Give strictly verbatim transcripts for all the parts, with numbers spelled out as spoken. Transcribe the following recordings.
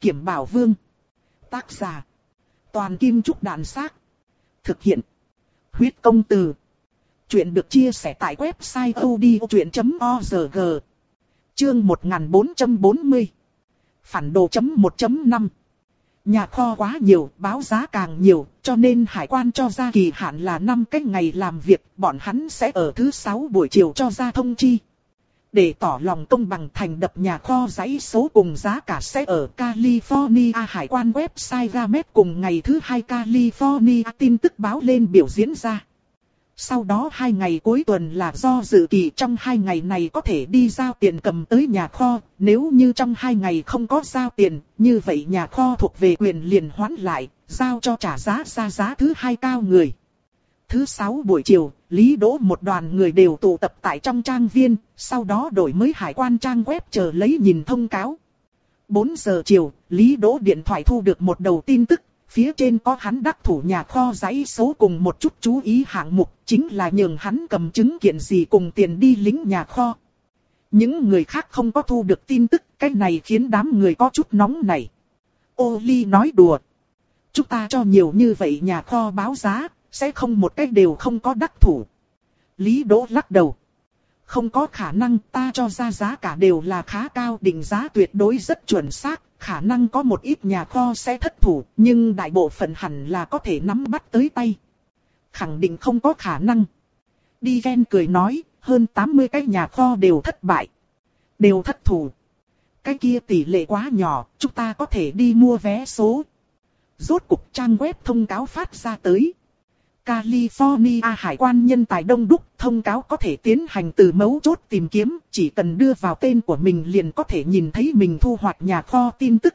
Kiểm Bảo Vương. Tác giả. Toàn Kim Trúc Đàn Xác. Thực hiện. Huyết Công Từ. Chuyện được chia sẻ tại website odchuyện chấm org. Chương một nghìn bốn trăm bốn mươi. Phản đồ chấm một chấm năm. Nhà kho quá nhiều, báo giá càng nhiều, cho nên hải quan cho ra kỳ hạn là năm cái ngày làm việc, bọn hắn sẽ ở thứ sáu buổi chiều cho ra thông chi. Để tỏ lòng công bằng, thành đập nhà kho dãy số cùng giá cả sẽ ở California hải quan website Gamet cùng ngày thứ hai California tin tức báo lên biểu diễn ra. Sau đó hai ngày cuối tuần là do dự kỳ, trong hai ngày này có thể đi giao tiền cầm tới nhà kho, nếu như trong hai ngày không có giao tiền, như vậy nhà kho thuộc về quyền liền hoãn lại, giao cho trả giá ra giá thứ hai cao người. Thứ sáu buổi chiều, Lý Đỗ một đoàn người đều tụ tập tại trong trang viên, sau đó đổi mới hải quan trang web chờ lấy nhìn thông cáo. bốn giờ chiều, Lý Đỗ điện thoại thu được một đầu tin tức. Phía trên có hắn đắc thủ nhà kho dãy số cùng một chút chú ý hạng mục, chính là nhường hắn cầm chứng kiện gì cùng tiền đi lính nhà kho. Những người khác không có thu được tin tức, cái này khiến đám người có chút nóng này. Ô Ly nói đùa. Chúng ta cho nhiều như vậy nhà kho báo giá, sẽ không một cái đều không có đắc thủ. Lý Đỗ lắc đầu. Không có khả năng, ta cho ra giá cả đều là khá cao, định giá tuyệt đối rất chuẩn xác. Khả năng có một ít nhà kho sẽ thất thủ, nhưng đại bộ phận hẳn là có thể nắm bắt tới tay. Khẳng định không có khả năng. Đi Ven cười nói, hơn tám mươi cái nhà kho đều thất bại. Đều thất thủ. Cái kia tỷ lệ quá nhỏ, chúng ta có thể đi mua vé số. Rốt cục trang web thông cáo phát ra tới. California hải quan nhân tài đông đúc, thông cáo có thể tiến hành từ mấu chốt tìm kiếm, chỉ cần đưa vào tên của mình liền có thể nhìn thấy mình thu hoạch nhà kho tin tức.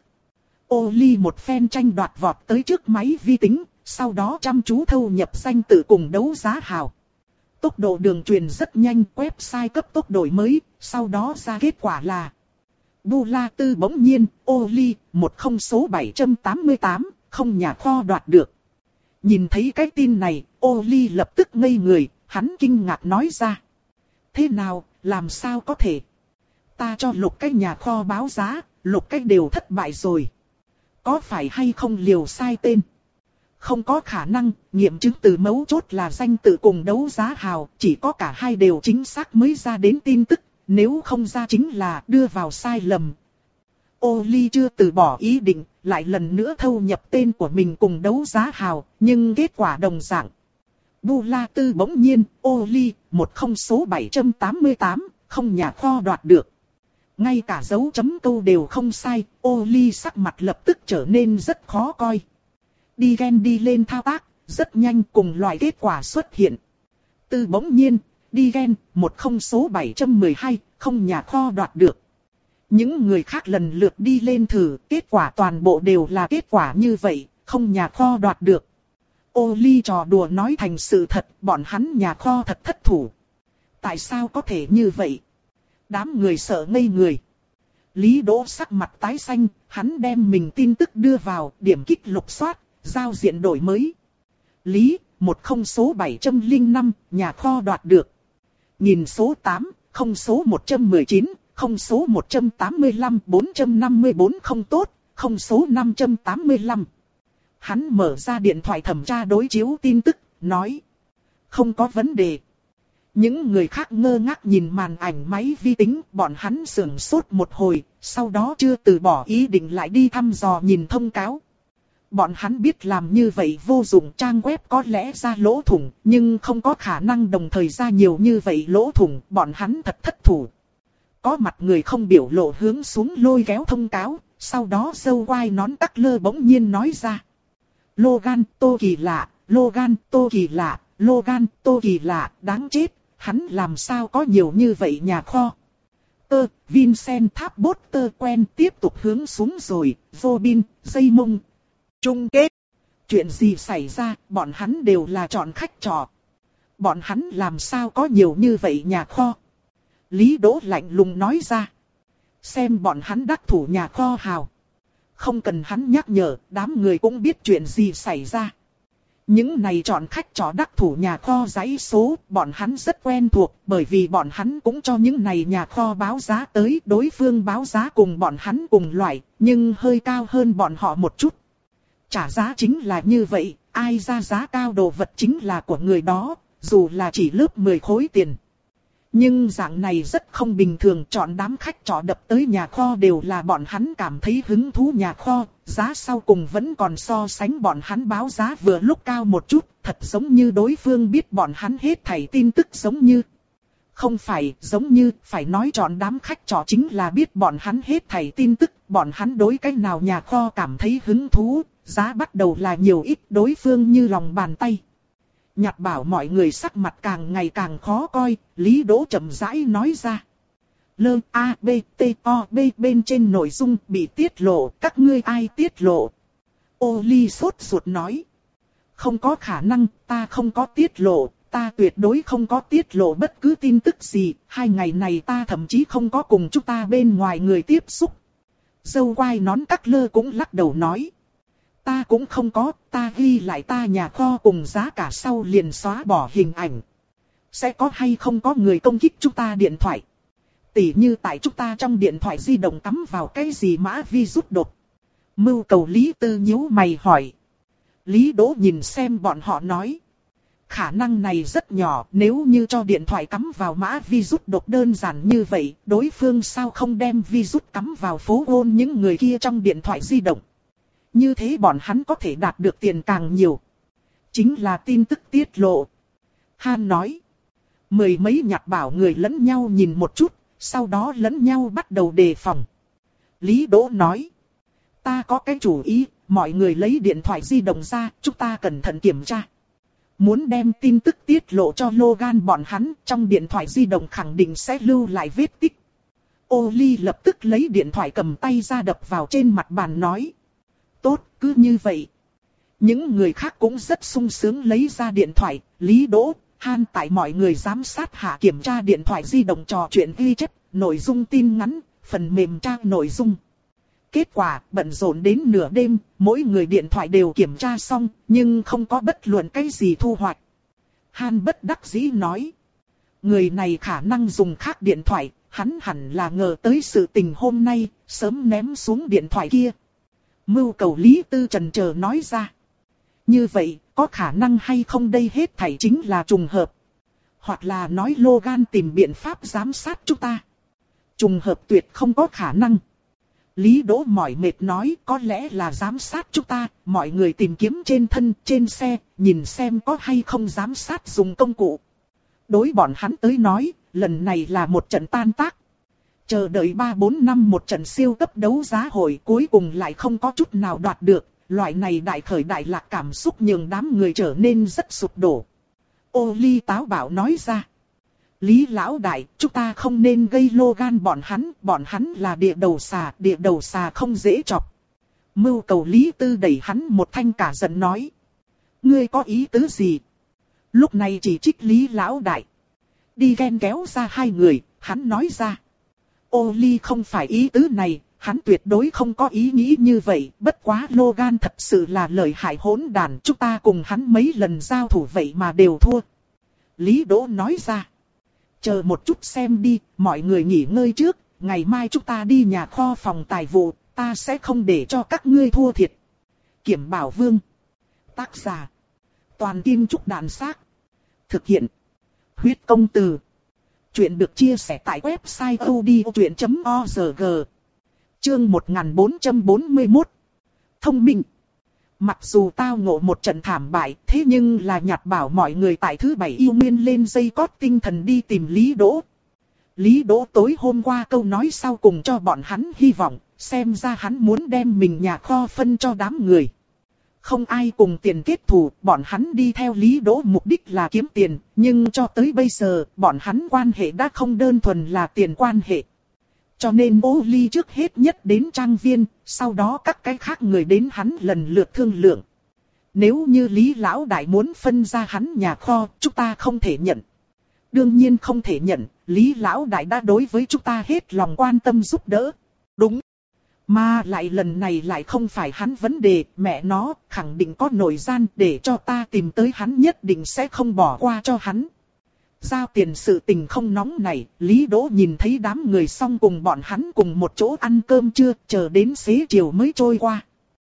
Ô Ly một phen tranh đoạt vọt tới trước máy vi tính, sau đó chăm chú thâu nhập danh tự cùng đấu giá hào. Tốc độ đường truyền rất nhanh, website cấp tốc đổi mới, sau đó ra kết quả là Bu La Tư bỗng nhiên, Ô Ly, một không số bảy tám tám, không nhà kho đoạt được. Nhìn thấy cái tin này, Ô Ly lập tức ngây người, hắn kinh ngạc nói ra. Thế nào, làm sao có thể? Ta cho Lục cái nhà kho báo giá, Lục cái đều thất bại rồi. Có phải hay không liều sai tên? Không có khả năng, nghiệm chứng từ mấu chốt là danh tự cùng đấu giá hào, chỉ có cả hai đều chính xác mới ra đến tin tức, nếu không ra chính là đưa vào sai lầm. Ô Ly chưa từ bỏ ý định, lại lần nữa thâu nhập tên của mình cùng đấu giá hào, nhưng kết quả đồng dạng. Bu La Tư bỗng nhiên, Ô Ly, một không số bảy tám tám, không nhà kho đoạt được. Ngay cả dấu chấm câu đều không sai, Ô Ly sắc mặt lập tức trở nên rất khó coi. Đi Ven đi lên thao tác, rất nhanh cùng loại kết quả xuất hiện. Tư bỗng nhiên, đi Ven, một không số bảy một hai, không nhà kho đoạt được. Những người khác lần lượt đi lên thử, kết quả toàn bộ đều là kết quả như vậy, không nhà kho đoạt được. Ô Ly trò đùa nói thành sự thật, bọn hắn nhà kho thật thất thủ. Tại sao có thể như vậy? Đám người sợ ngây người. Lý Đỗ sắc mặt tái xanh, hắn đem mình tin tức đưa vào, điểm kích lục soát, giao diện đổi mới. Lý, một không số bảy không năm, nhà kho đoạt được. Nhìn số tám, không số một một chín. Không số một trăm tám mươi lăm, bốn trăm năm mươi bốn không tốt, không số năm trăm tám mươi lăm. Hắn mở ra điện thoại thẩm tra đối chiếu tin tức, nói. Không có vấn đề. Những người khác ngơ ngác nhìn màn ảnh máy vi tính, bọn hắn sửng sốt một hồi, sau đó chưa từ bỏ ý định lại đi thăm dò nhìn thông cáo. Bọn hắn biết làm như vậy vô dụng, trang web có lẽ ra lỗ thủng, nhưng không có khả năng đồng thời ra nhiều như vậy lỗ thủng, bọn hắn thật thất thủ. Có mặt người không biểu lộ hướng xuống lôi kéo thông cáo, sau đó dâu quai nón tắc lơ bỗng nhiên nói ra. Logan, Tô kỳ lạ, Logan, Tô kỳ lạ, Logan, Tô kỳ lạ, đáng chết, hắn làm sao có nhiều như vậy nhà kho. Tơ, Vincent tháp bốt tơ quen tiếp tục hướng xuống rồi, Robin, dây mông. Chung kết. Chuyện gì xảy ra, bọn hắn đều là chọn khách trọ. Bọn hắn làm sao có nhiều như vậy nhà kho. Lý Đỗ lạnh lùng nói ra. Xem bọn hắn đắc thủ nhà kho hào. Không cần hắn nhắc nhở, đám người cũng biết chuyện gì xảy ra. Những này chọn khách trọ đắc thủ nhà kho dãy số, bọn hắn rất quen thuộc, bởi vì bọn hắn cũng cho những này nhà kho báo giá tới, đối phương báo giá cùng bọn hắn cùng loại, nhưng hơi cao hơn bọn họ một chút. Trả giá chính là như vậy, ai ra giá cao đồ vật chính là của người đó, dù là chỉ lớp mười khối tiền. Nhưng dạng này rất không bình thường, chọn đám khách trọ đập tới nhà kho đều là bọn hắn cảm thấy hứng thú nhà kho, giá sau cùng vẫn còn so sánh bọn hắn báo giá vừa lúc cao một chút, thật giống như đối phương biết bọn hắn hết thảy tin tức giống như. Không phải, giống như, phải nói chọn đám khách trọ chính là biết bọn hắn hết thảy tin tức, bọn hắn đối cái nào nhà kho cảm thấy hứng thú, giá bắt đầu là nhiều ít, đối phương như lòng bàn tay. Nhặt bảo mọi người sắc mặt càng ngày càng khó coi, Lý Đỗ chậm rãi nói ra. Lơ A B T O B bên trên nội dung bị tiết lộ, các ngươi ai tiết lộ? Ô Ly sốt ruột nói. Không có khả năng, ta không có tiết lộ, ta tuyệt đối không có tiết lộ bất cứ tin tức gì, hai ngày này ta thậm chí không có cùng chúng ta bên ngoài người tiếp xúc. Dâu quai nón Cắt Lơ cũng lắc đầu nói. Ta cũng không có, ta ghi lại ta nhà kho cùng giá cả sau liền xóa bỏ hình ảnh. Sẽ có hay không có người công kích chúng ta điện thoại? Tỉ như tại chúng ta trong điện thoại di động cắm vào cái gì mã virus đột. Mưu cầu Lý Tư nhíu mày hỏi. Lý Đỗ nhìn xem bọn họ nói. Khả năng này rất nhỏ, nếu như cho điện thoại cắm vào mã virus đột đơn giản như vậy, đối phương sao không đem virus cắm vào phố ôn những người kia trong điện thoại di động. Như thế bọn hắn có thể đạt được tiền càng nhiều. Chính là tin tức tiết lộ. Han nói. Mười mấy nhặt bảo người lẫn nhau nhìn một chút, sau đó lẫn nhau bắt đầu đề phòng. Lý Đỗ nói. Ta có cái chủ ý, mọi người lấy điện thoại di động ra, chúng ta cẩn thận kiểm tra. Muốn đem tin tức tiết lộ cho Logan bọn hắn, trong điện thoại di động khẳng định sẽ lưu lại vết tích. Ô Ly lập tức lấy điện thoại cầm tay ra đập vào trên mặt bàn nói. Tốt, cứ như vậy. Những người khác cũng rất sung sướng lấy ra điện thoại, Lý Đỗ, Han tại mọi người giám sát hạ kiểm tra điện thoại di động trò chuyện ghi chép, nội dung tin ngắn, phần mềm trang nội dung. Kết quả, bận rộn đến nửa đêm, mỗi người điện thoại đều kiểm tra xong, nhưng không có bất luận cái gì thu hoạch. Han bất đắc dĩ nói. Người này khả năng dùng khác điện thoại, hắn hẳn là ngờ tới sự tình hôm nay, sớm ném xuống điện thoại kia. Mưu cầu Lý Tư trần chờ nói ra. Như vậy, có khả năng hay không đây hết thảy chính là trùng hợp. Hoặc là nói Logan tìm biện pháp giám sát chúng ta. Trùng hợp tuyệt không có khả năng. Lý Đỗ mỏi mệt nói có lẽ là giám sát chúng ta, mọi người tìm kiếm trên thân, trên xe, nhìn xem có hay không giám sát dùng công cụ. Đối bọn hắn tới nói, lần này là một trận tan tác. Chờ đợi ba bốn năm một trận siêu cấp đấu giá hội cuối cùng lại không có chút nào đoạt được, loại này đại khởi đại lạc cảm xúc nhường đám người trở nên rất sụp đổ. Ô Ly táo bạo nói ra. Lý lão đại, chúng ta không nên gây Logan bọn hắn, bọn hắn là địa đầu xà, địa đầu xà không dễ chọc. Mưu cầu Lý Tư đẩy hắn một thanh cả giận nói. Ngươi có ý tứ gì? Lúc này chỉ trích Lý lão đại. Đi ghen kéo ra hai người, hắn nói ra. Ô Ly không phải ý tứ này, hắn tuyệt đối không có ý nghĩ như vậy, bất quá Logan thật sự là lợi hại hỗn đàn, chúng ta cùng hắn mấy lần giao thủ vậy mà đều thua. Lý Đỗ nói ra. Chờ một chút xem đi, mọi người nghỉ ngơi trước, ngày mai chúng ta đi nhà kho phòng tài vụ, ta sẽ không để cho các ngươi thua thiệt. Kiểm Bảo Vương. Tác giả. Toàn Kim Trúc Đàn Xác. Thực hiện. Huyết Công Từ. Chuyện được chia sẻ tại website odchuyện chấm org. Chương một nghìn bốn trăm bốn mươi mốt. Thông minh. Mặc dù tao ngộ một trận thảm bại, thế nhưng là nhặt bảo mọi người tại thứ bảy yêu nguyên lên dây cót tinh thần đi tìm Lý Đỗ. Lý Đỗ tối hôm qua câu nói sau cùng cho bọn hắn hy vọng, xem ra hắn muốn đem mình nhà kho phân cho đám người. Không ai cùng tiền kết thù, bọn hắn đi theo Lý Đỗ mục đích là kiếm tiền, nhưng cho tới bây giờ, bọn hắn quan hệ đã không đơn thuần là tiền quan hệ. Cho nên Ô Ly trước hết nhất đến trang viên, sau đó các cái khác người đến hắn lần lượt thương lượng. Nếu như Lý Lão Đại muốn phân ra hắn nhà kho, chúng ta không thể nhận. Đương nhiên không thể nhận, Lý Lão Đại đã đối với chúng ta hết lòng quan tâm giúp đỡ. Đúng. Mà lại lần này lại không phải hắn vấn đề, mẹ nó, khẳng định có nội gian để cho ta tìm tới hắn nhất định sẽ không bỏ qua cho hắn. Giao tiền sự tình không nóng này, Lý Đỗ nhìn thấy đám người xong cùng bọn hắn cùng một chỗ ăn cơm trưa, chờ đến xế chiều mới trôi qua.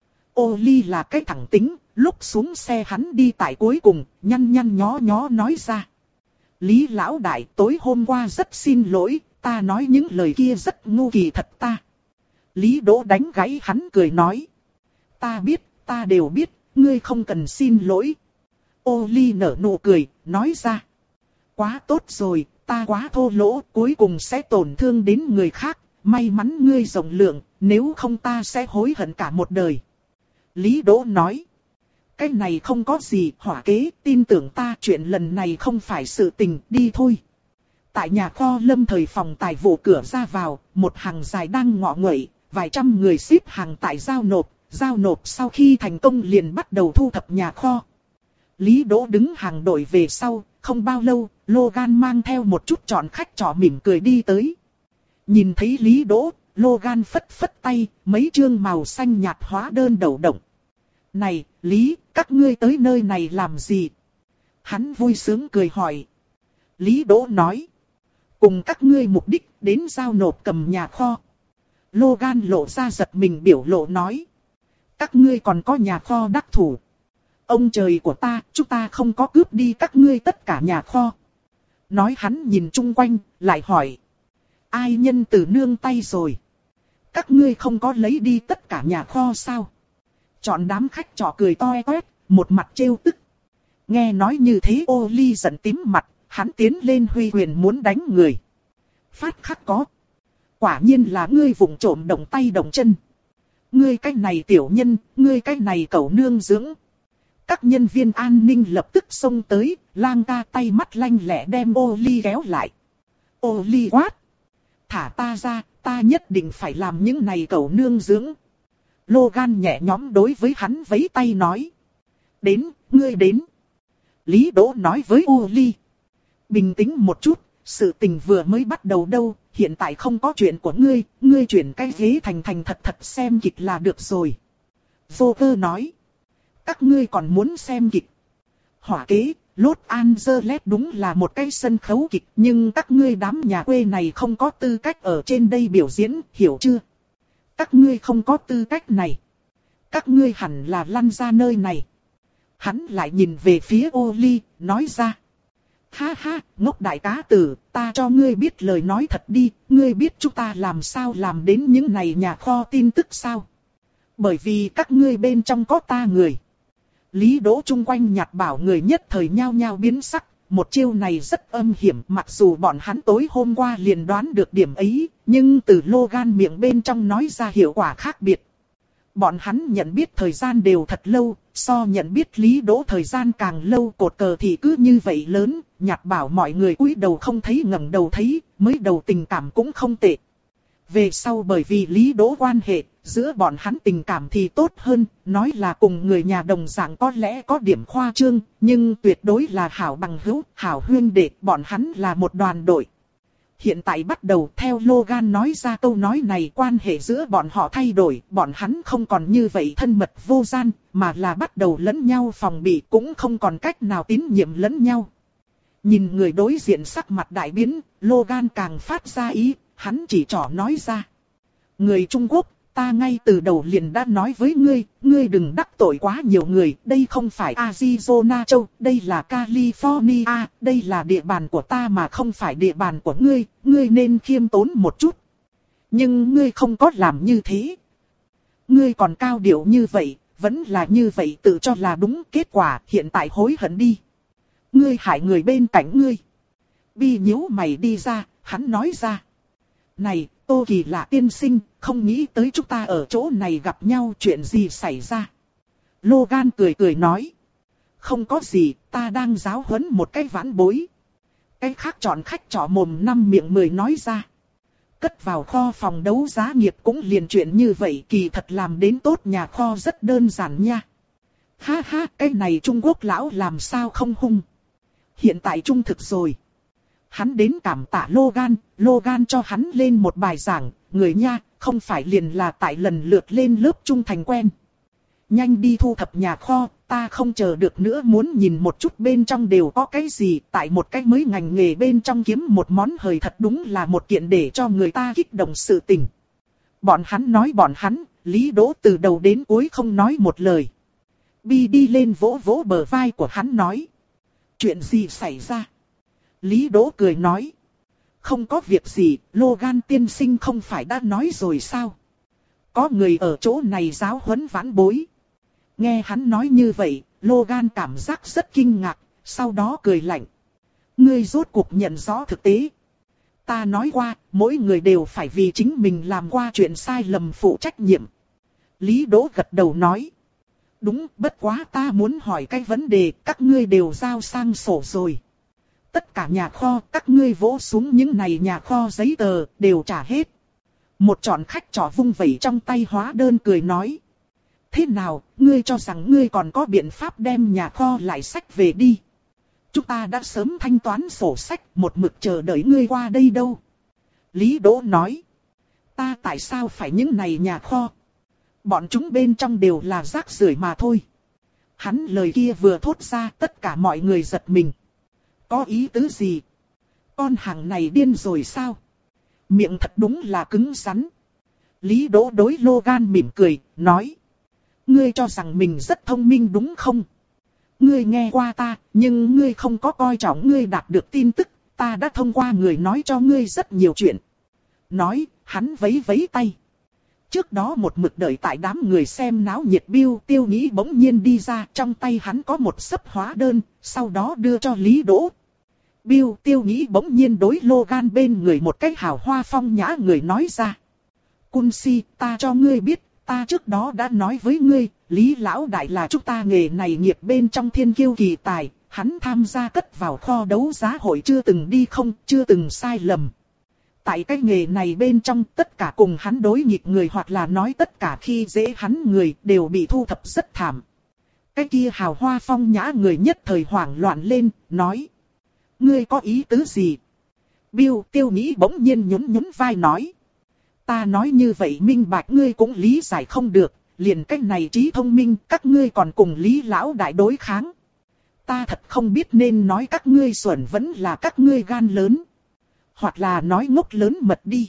Ô Ly là cái thẳng tính, lúc xuống xe hắn đi tại cuối cùng, nhăn nhăn nhó nhó nói ra. Lý lão đại, tối hôm qua rất xin lỗi, ta nói những lời kia rất ngu kỳ thật ta. Lý Đỗ đánh gáy hắn cười nói. Ta biết, ta đều biết, ngươi không cần xin lỗi. Ô Ly nở nụ cười, nói ra. Quá tốt rồi, ta quá thô lỗ, cuối cùng sẽ tổn thương đến người khác. May mắn ngươi rộng lượng, nếu không ta sẽ hối hận cả một đời. Lý Đỗ nói. Cái này không có gì, hỏa kế, tin tưởng ta, chuyện lần này không phải sự tình, đi thôi. Tại nhà kho Lâm Thời phòng tài vụ cửa ra vào, một hàng dài đang ngọ nguậy, vài trăm người xếp hàng tại giao nộp, giao nộp sau khi thành công liền bắt đầu thu thập nhà kho. Lý Đỗ đứng hàng đội về sau, không bao lâu, Logan mang theo một chút trọn khách trọ mỉm cười đi tới. Nhìn thấy Lý Đỗ, Logan phất phất tay, mấy chương màu xanh nhạt hóa đơn đầu động. Này, Lý, các ngươi tới nơi này làm gì? Hắn vui sướng cười hỏi. Lý Đỗ nói. Cùng các ngươi mục đích đến giao nộp cầm nhà kho. Logan lộ ra giật mình biểu lộ nói. Các ngươi còn có nhà kho đắc thủ. Ông trời của ta, chúng ta không có cướp đi các ngươi tất cả nhà kho. Nói hắn nhìn chung quanh, lại hỏi. Ai nhân từ nương tay rồi? Các ngươi không có lấy đi tất cả nhà kho sao? Chọn đám khách trọ cười toe toét, một mặt trêu tức. Nghe nói như thế Ô Ly giận tím mặt, hắn tiến lên huy quyền muốn đánh người. Phát khắc có. Quả nhiên là ngươi vụng trộm động tay động chân. Ngươi cái này tiểu nhân, ngươi cái này cẩu nương dưỡng. Các nhân viên an ninh lập tức xông tới, lang ca tay mắt lanh lẹ đem Ô Ly kéo lại. Ô Ly quát. Thả ta ra, ta nhất định phải làm những này cẩu nương dưỡng. Logan nhẹ nhõm đối với hắn vẫy tay nói. Đến, ngươi đến. Lý Đỗ nói với Ô Ly. Bình tĩnh một chút, sự tình vừa mới bắt đầu đâu, hiện tại không có chuyện của ngươi, ngươi chuyển cái ghế thành thành thật thật xem kịch là được rồi. Vô cơ nói. Các ngươi còn muốn xem kịch. Hỏa kế, Los Angeles đúng là một cái sân khấu kịch, nhưng các ngươi đám nhà quê này không có tư cách ở trên đây biểu diễn, hiểu chưa? Các ngươi không có tư cách này. Các ngươi hẳn là lăn ra nơi này. Hắn lại nhìn về phía Ô Ly, nói ra. Ha ha, ngốc đại cá tử, ta cho ngươi biết lời nói thật đi, ngươi biết chúng ta làm sao làm đến những này nhà kho tin tức sao? Bởi vì các ngươi bên trong có ta người. Lý Đỗ chung quanh nhạt bảo người nhất thời nhao nhao biến sắc, một chiêu này rất âm hiểm, mặc dù bọn hắn tối hôm qua liền đoán được điểm ấy, nhưng từ Logan miệng bên trong nói ra hiệu quả khác biệt. Bọn hắn nhận biết thời gian đều thật lâu, so nhận biết Lý Đỗ thời gian càng lâu, cột cờ thì cứ như vậy lớn, nhạt bảo mọi người cúi đầu không thấy ngẩng đầu thấy, mới đầu tình cảm cũng không tệ. Về sau bởi vì Lý Đỗ quan hệ, giữa bọn hắn tình cảm thì tốt hơn, nói là cùng người nhà đồng dạng có lẽ có điểm khoa trương, nhưng tuyệt đối là hảo bằng hữu, hảo huynh đệ, bọn hắn là một đoàn đội. Hiện tại bắt đầu theo Logan nói ra câu nói này, quan hệ giữa bọn họ thay đổi, bọn hắn không còn như vậy thân mật vô gian, mà là bắt đầu lẫn nhau phòng bị, cũng không còn cách nào tín nhiệm lẫn nhau. Nhìn người đối diện sắc mặt đại biến, Logan càng phát ra ý, hắn chỉ trỏ nói ra. Người Trung Quốc, ta ngay từ đầu liền đã nói với ngươi, ngươi đừng đắc tội quá nhiều người, đây không phải Arizona châu, đây là California, đây là địa bàn của ta mà không phải địa bàn của ngươi, ngươi nên khiêm tốn một chút. Nhưng ngươi không có làm như thế. Ngươi còn cao điệu như vậy, vẫn là như vậy tự cho là đúng, kết quả hiện tại hối hận đi. Ngươi hại người bên cạnh ngươi. Bi nhíu mày đi ra, hắn nói ra. Này, Tô Kỳ Lạ tiên sinh, không nghĩ tới chúng ta ở chỗ này gặp nhau, chuyện gì xảy ra. Logan cười cười nói. Không có gì, ta đang giáo huấn một cái vãn bối. Cái khác chọn khách trọ mồm năm miệng mười nói ra. Cất vào kho phòng đấu giá nghiệp cũng liền chuyện như vậy, kỳ thật làm đến tốt nhà kho rất đơn giản nha. Ha ha, cái này Trung Quốc lão làm sao không hung. Hiện tại trung thực rồi. Hắn đến cảm tạ Logan, Logan cho hắn lên một bài giảng, người nha, không phải liền là tại lần lượt lên lớp trung thành quen. Nhanh đi thu thập nhà kho, ta không chờ được nữa, muốn nhìn một chút bên trong đều có cái gì, tại một cái mới ngành nghề bên trong kiếm một món hời thật đúng là một kiện để cho người ta kích động sự tình. Bọn hắn nói bọn hắn, Lý Đỗ từ đầu đến cuối không nói một lời. Bi đi lên vỗ vỗ bờ vai của hắn nói. Chuyện gì xảy ra? Lý Đỗ cười nói. Không có việc gì, Logan tiên sinh không phải đã nói rồi sao? Có người ở chỗ này giáo huấn vãn bối. Nghe hắn nói như vậy, Logan cảm giác rất kinh ngạc, sau đó cười lạnh. Ngươi rốt cuộc nhận rõ thực tế. Ta nói qua, mỗi người đều phải vì chính mình làm qua chuyện sai lầm phụ trách nhiệm. Lý Đỗ gật đầu nói. Đúng, bất quá ta muốn hỏi cái vấn đề, các ngươi đều giao sang sổ rồi. Tất cả nhà kho, các ngươi vỗ xuống những này nhà kho giấy tờ, đều trả hết. Một trọn khách trò vung vẩy trong tay hóa đơn cười nói. Thế nào, ngươi cho rằng ngươi còn có biện pháp đem nhà kho lại sách về đi? Chúng ta đã sớm thanh toán sổ sách, một mực chờ đợi ngươi qua đây đâu. Lý Đỗ nói. Ta tại sao phải những này nhà kho? Bọn chúng bên trong đều là rác rưởi mà thôi. Hắn lời kia vừa thốt ra, tất cả mọi người giật mình. Có ý tứ gì? Con hàng này điên rồi sao? Miệng thật đúng là cứng rắn. Lý Đỗ đối Logan mỉm cười, nói. Ngươi cho rằng mình rất thông minh đúng không? Ngươi nghe qua ta, nhưng ngươi không có coi trọng ngươi đạt được tin tức. Ta đã thông qua người nói cho ngươi rất nhiều chuyện. Nói, hắn vấy vấy tay. Trước đó một mực đợi tại đám người xem náo nhiệt Bill Tiêu Nghĩ bỗng nhiên đi ra, trong tay hắn có một xấp hóa đơn, sau đó đưa cho Lý Đỗ. Bill Tiêu Nghĩ bỗng nhiên đối Logan bên người một cái hào hoa phong nhã người nói ra. Cun si, ta cho ngươi biết, ta trước đó đã nói với ngươi, Lý Lão Đại là chúng ta nghề này nghiệp bên trong thiên kiêu kỳ tài, hắn tham gia cất vào kho đấu giá hội chưa từng đi không, chưa từng sai lầm. Tại cái nghề này bên trong tất cả cùng hắn đối nghịch người hoặc là nói tất cả khi dễ hắn người đều bị thu thập rất thảm. Cái kia hào hoa phong nhã người nhất thời hoảng loạn lên, nói. Ngươi có ý tứ gì? Bill Tiêu Nghĩ bỗng nhiên nhún nhún vai nói. Ta nói như vậy minh bạch ngươi cũng lý giải không được, liền cách này trí thông minh các ngươi còn cùng Lý Lão Đại đối kháng. Ta thật không biết nên nói các ngươi xuẩn vẫn là các ngươi gan lớn. Hoặc là nói ngốc lớn mật đi.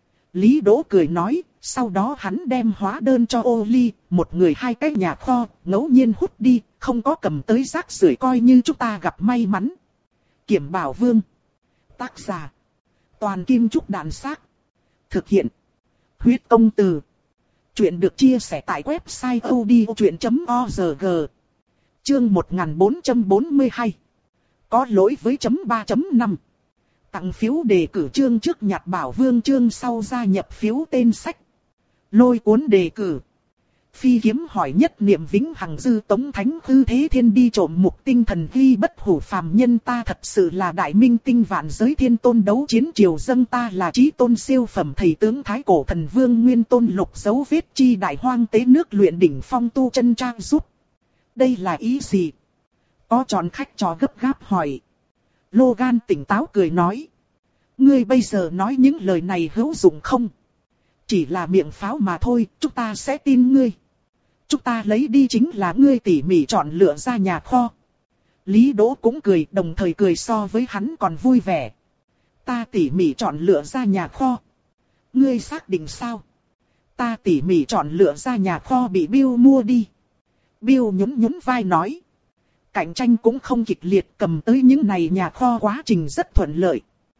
Lý Đỗ cười nói, sau đó hắn đem hóa đơn cho ô ly, một người hai cái nhà kho, ngẫu nhiên hút đi, không có cầm tới rác rưởi coi như chúng ta gặp may mắn. Kiểm Bảo Vương. Tác giả. Toàn Kim Trúc Đàn Xác. Thực hiện. Huyết Công Từ. Chuyện được chia sẻ tại website odchuyện chấm org. Chương một nghìn bốn trăm bốn mươi hai. Có lỗi với chấm ba chấm năm. Tặng phiếu đề cử chương trước nhặt Bảo Vương chương sau gia nhập phiếu tên sách. Lôi cuốn đề cử. Phi kiếm hỏi nhất niệm vĩnh hằng dư tống thánh hư thế thiên đi trộm mục tinh thần ghi bất hủ phàm nhân ta thật sự là đại minh tinh vạn giới thiên tôn đấu chiến triều dâng ta là chí tôn siêu phẩm thầy tướng thái cổ thần vương nguyên tôn lục dấu vết chi đại hoang tế nước luyện đỉnh phong tu chân trang giúp. Đây là ý gì? Có chọn khách trò gấp gáp hỏi. Logan tỉnh táo cười nói. Ngươi bây giờ nói những lời này hữu dụng không? Chỉ là miệng pháo mà thôi, chúng ta sẽ tin ngươi. Chúng ta lấy đi chính là ngươi tỉ mỉ chọn lựa ra nhà kho. Lý Đỗ cũng cười, đồng thời cười so với hắn còn vui vẻ. Ta tỉ mỉ chọn lựa ra nhà kho. Ngươi xác định sao? Ta tỉ mỉ chọn lựa ra nhà kho bị Bill mua đi. Bill nhún nhún vai nói. Cạnh tranh cũng không kịch liệt, cầm tới những này nhà kho quá trình rất thuận lợi.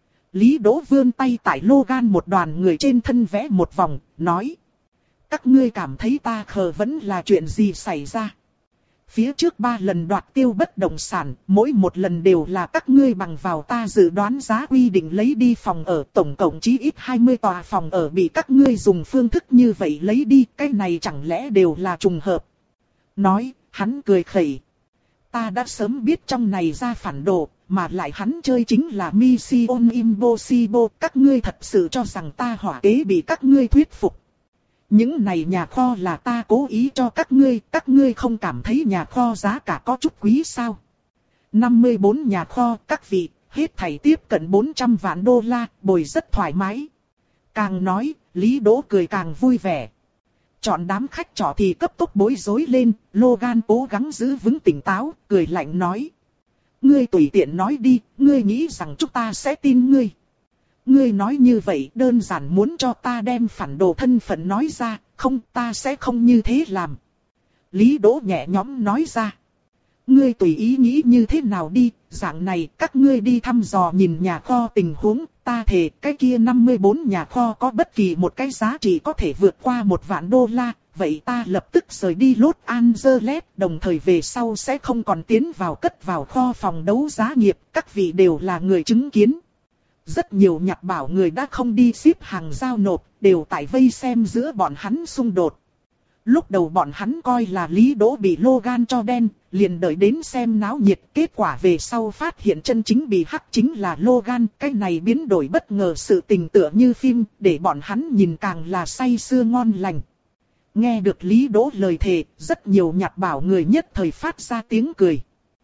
Lý Đỗ vươn tay tại Logan một đoàn người trên thân vẽ một vòng, nói. Các ngươi cảm thấy ta khờ vẫn là chuyện gì xảy ra? Phía trước ba lần đoạt tiêu bất động sản, mỗi một lần đều là các ngươi bằng vào ta dự đoán giá quy định lấy đi phòng ở, tổng cộng chí ít hai mươi tòa phòng ở bị các ngươi dùng phương thức như vậy lấy đi, cái này chẳng lẽ đều là trùng hợp? Nói, hắn cười khẩy. Ta đã sớm biết trong này ra phản đồ, mà lại hắn chơi chính là Mission Impossible, các ngươi thật sự cho rằng ta hỏa kế bị các ngươi thuyết phục. Những này nhà kho là ta cố ý cho các ngươi, các ngươi không cảm thấy nhà kho giá cả có chút quý sao? năm mươi bốn nhà kho, các vị, hết thảy tiếp cận bốn trăm vạn đô la, bồi rất thoải mái. Càng nói, Lý Đỗ cười càng vui vẻ. Chọn đám khách trọ thì cấp tốc bối rối lên, Logan cố gắng giữ vững tỉnh táo, cười lạnh nói. Ngươi tùy tiện nói đi, ngươi nghĩ rằng chúng ta sẽ tin ngươi. Ngươi nói như vậy đơn giản muốn cho ta đem phản đồ thân phận nói ra, không ta sẽ không như thế làm. Lý Đỗ nhẹ nhõm nói ra. Ngươi tùy ý nghĩ như thế nào đi, dạng này các ngươi đi thăm dò nhìn nhà kho tình huống, ta thề cái kia năm mươi bốn nhà kho có bất kỳ một cái giá trị có thể vượt qua một vạn đô la, vậy ta lập tức rời đi Los Angeles, đồng thời về sau sẽ không còn tiến vào cất vào kho phòng đấu giá nghiệp, các vị đều là người chứng kiến. Rất nhiều nhặt bảo người đã không đi ship hàng giao nộp, đều tại vây xem giữa bọn hắn xung đột. Lúc đầu bọn hắn coi là Lý Đỗ bị Logan cho đen, liền đợi đến xem náo nhiệt, kết quả về sau phát hiện chân chính bị hắc chính là Logan, cái này biến đổi bất ngờ sự tình tựa như phim, để bọn hắn nhìn càng là say sưa ngon lành. Nghe được Lý Đỗ lời thề, rất nhiều nhặt bảo người nhất thời phát ra tiếng cười.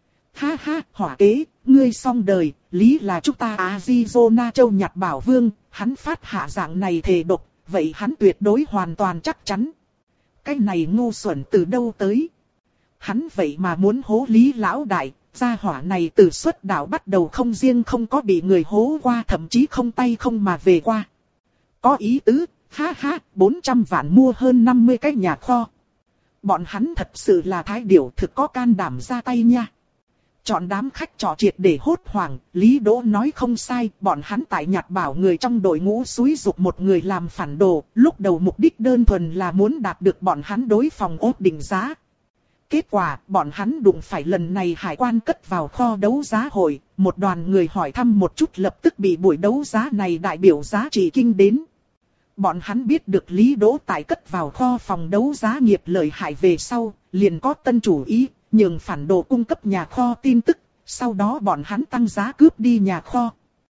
Ha ha, hỏa kế, ngươi xong đời, Lý là chúng ta Arizona châu nhặt bảo vương, hắn phát hạ dạng này thề độc, vậy hắn tuyệt đối hoàn toàn chắc chắn. Cái này ngu xuẩn từ đâu tới? Hắn vậy mà muốn hố Lý lão đại, gia hỏa này từ xuất đạo bắt đầu không riêng không có bị người hố qua, thậm chí không tay không mà về qua. Có ý tứ, ha ha, bốn trăm vạn mua hơn năm mươi cái nhà kho. Bọn hắn thật sự là thái điểu, thực có can đảm ra tay nha. Chọn đám khách trọ triệt để hốt hoảng, Lý Đỗ nói không sai, bọn hắn tại nhặt bảo người trong đội ngũ xúi giục một người làm phản đồ, lúc đầu mục đích đơn thuần là muốn đạt được bọn hắn đối phòng ốt định giá. Kết quả, bọn hắn đụng phải lần này hải quan cất vào kho đấu giá hội, một đoàn người hỏi thăm một chút lập tức bị buổi đấu giá này đại biểu giá trị kinh đến. Bọn hắn biết được Lý Đỗ tại cất vào kho phòng đấu giá nghiệp lợi hại về sau, liền có tân chủ ý. Nhường phản đồ cung cấp nhà kho tin tức, sau đó bọn hắn tăng giá cướp đi nhà kho.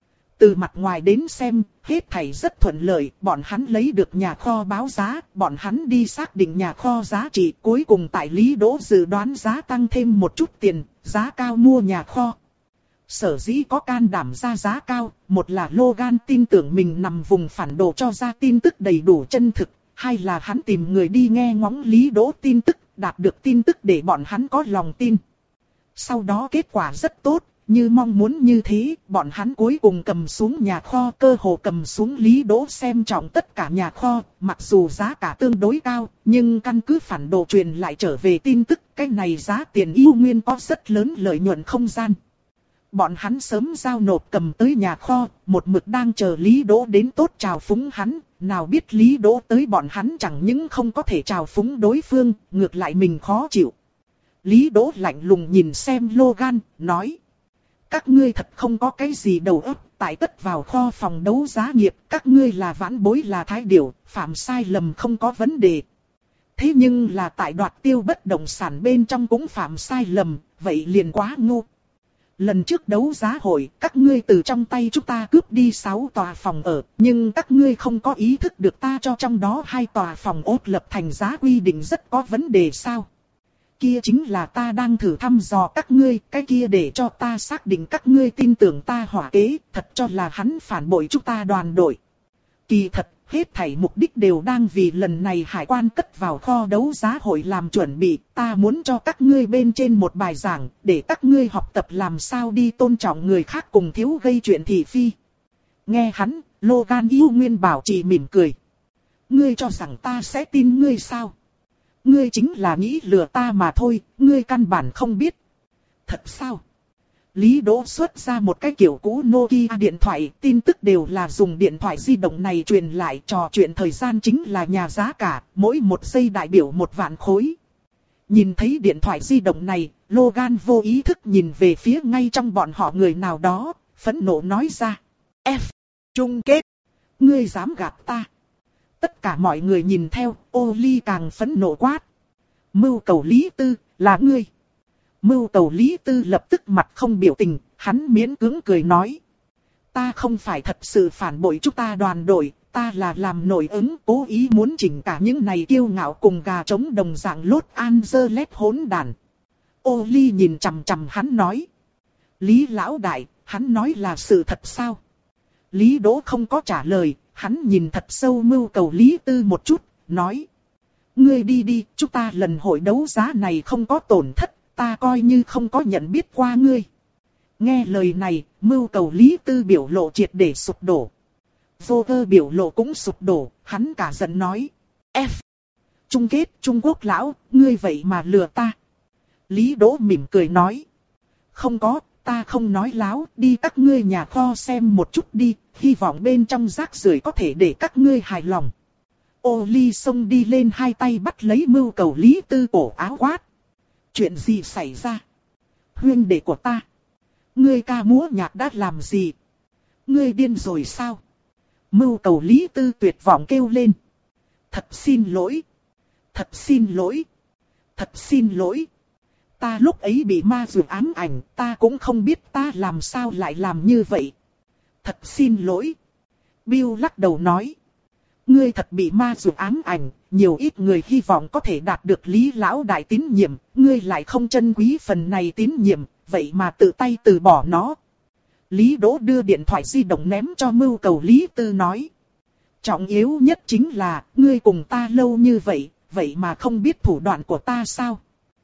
Từ mặt ngoài đến xem, hết thảy rất thuận lợi, bọn hắn lấy được nhà kho báo giá, bọn hắn đi xác định nhà kho giá trị, cuối cùng tại Lý Đỗ dự đoán giá tăng thêm một chút tiền, giá cao mua nhà kho. Sở dĩ có can đảm ra giá cao, một là Logan tin tưởng mình nằm vùng phản đồ cho ra tin tức đầy đủ chân thực, hai là hắn tìm người đi nghe ngóng Lý Đỗ tin tức, đạt được tin tức để bọn hắn có lòng tin. Sau đó kết quả rất tốt, như mong muốn như thế, bọn hắn cuối cùng cầm xuống nhà kho, cơ hồ cầm xuống Lý Đỗ xem trọng tất cả nhà kho, mặc dù giá cả tương đối cao, nhưng căn cứ phản đồ truyền lại trở về tin tức, cái này giá tiền yêu nguyên có rất lớn lợi nhuận không gian. Bọn hắn sớm giao nộp cầm tới nhà kho, một mực đang chờ Lý Đỗ đến tốt chào phúng hắn, nào biết Lý Đỗ tới bọn hắn chẳng những không có thể chào phúng đối phương, ngược lại mình khó chịu. Lý Đỗ lạnh lùng nhìn xem Logan, nói. Các ngươi thật không có cái gì đầu óc, tại cất vào kho phòng đấu giá nghiệp, các ngươi là vãn bối là thái điểu, phạm sai lầm không có vấn đề. Thế nhưng là tại đoạt tiêu bất động sản bên trong cũng phạm sai lầm, vậy liền quá ngu. Lần trước đấu giá hội, các ngươi từ trong tay chúng ta cướp đi sáu tòa phòng ở, nhưng các ngươi không có ý thức được ta cho trong đó hai tòa phòng ốt lập thành giá quy định rất có vấn đề sao. Kia chính là ta đang thử thăm dò các ngươi, cái kia để cho ta xác định các ngươi tin tưởng ta hỏa kế, thật cho là hắn phản bội chúng ta đoàn đội. Kỳ thật, hết thảy mục đích đều đang vì lần này hải quan cất vào kho đấu giá hội làm chuẩn bị, ta muốn cho các ngươi bên trên một bài giảng, để các ngươi học tập làm sao đi tôn trọng người khác cùng thiếu gây chuyện thị phi. Nghe hắn, Logan yêu nguyên bảo trì mỉm cười. Ngươi cho rằng ta sẽ tin ngươi sao? Ngươi chính là nghĩ lừa ta mà thôi, ngươi căn bản không biết. Thật sao? Lý Đỗ xuất ra một cái kiểu cũ Nokia điện thoại, tin tức đều là dùng điện thoại di động này truyền lại, trò chuyện thời gian chính là nhà giá cả, mỗi một giây đại biểu một vạn khối. Nhìn thấy điện thoại di động này, Logan vô ý thức nhìn về phía ngay trong bọn họ người nào đó, phẫn nộ nói ra. F. Chung kết. Ngươi dám gạt ta. Tất cả mọi người nhìn theo, Oli càng phẫn nộ quát. Mưu cầu Lý Tư, là ngươi. Mưu cầu Lý Tư lập tức mặt không biểu tình, hắn miễn cưỡng cười nói. Ta không phải thật sự phản bội chúng ta đoàn đội, ta là làm nổi ứng, cố ý muốn chỉnh cả những này kiêu ngạo cùng gà trống đồng dạng Los Angeles hỗn đàn. Oli nhìn chằm chằm hắn nói. Lý lão đại, hắn nói là sự thật sao? Lý Đỗ không có trả lời, hắn nhìn thật sâu Mưu Cầu Lý Tư một chút, nói. Ngươi đi đi, chúng ta lần hội đấu giá này không có tổn thất, ta coi như không có nhận biết qua ngươi. Nghe lời này, Mưu Cầu Lý Tư biểu lộ triệt để sụp đổ. Vô Cơ biểu lộ cũng sụp đổ, hắn cả giận nói. F. Chung kết Trung Quốc lão, ngươi vậy mà lừa ta. Lý Đỗ mỉm cười nói. Không có, ta không nói láo, đi các ngươi nhà kho xem một chút đi, hy vọng bên trong rác rưởi có thể để các ngươi hài lòng. Ô Ly xông đi lên hai tay bắt lấy Mưu Cầu Lý Tư cổ áo quát. Chuyện gì xảy ra? Huynh đệ của ta. Ngươi ca múa nhạc đã làm gì? Ngươi điên rồi sao? Mưu Cầu Lý Tư tuyệt vọng kêu lên. Thật xin lỗi. Thật xin lỗi. Thật xin lỗi. Ta lúc ấy bị ma dược ám ảnh, ta cũng không biết ta làm sao lại làm như vậy. Thật xin lỗi. Bill lắc đầu nói. Ngươi thật bị ma dược ám ảnh, nhiều ít người hy vọng có thể đạt được Lý lão đại tín nhiệm, ngươi lại không trân quý phần này tín nhiệm, vậy mà tự tay từ bỏ nó. Lý Đỗ đưa điện thoại di động ném cho Mưu Cầu Lý Tư nói. Trọng yếu nhất chính là, ngươi cùng ta lâu như vậy, vậy mà không biết thủ đoạn của ta sao?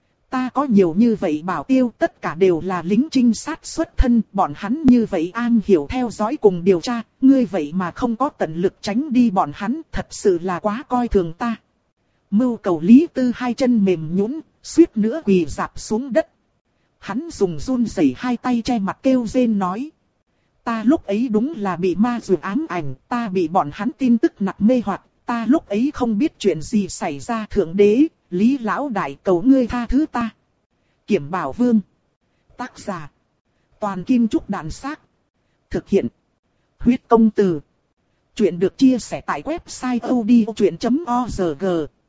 Ta có nhiều như vậy bảo tiêu, tất cả đều là lính trinh sát xuất thân, bọn hắn như vậy an hiểu theo dõi cùng điều tra, ngươi vậy mà không có tận lực tránh đi bọn hắn, thật sự là quá coi thường ta. Mưu Cầu Lý Tư hai chân mềm nhũn, suýt nữa quỳ rạp xuống đất. Hắn dùng run rẩy hai tay che mặt kêu rên nói. Ta lúc ấy đúng là bị ma dược ám ảnh, ta bị bọn hắn tin tức nặng mê hoặc, ta lúc ấy không biết chuyện gì xảy ra. Thượng đế, Lý lão đại cầu ngươi tha thứ ta. Kiểm Bảo Vương. Tác giả. Toàn Kim Trúc Đạn Xác. Thực hiện. Huyết Công Từ. Chuyện được chia sẻ tại website odchuyện chấm org.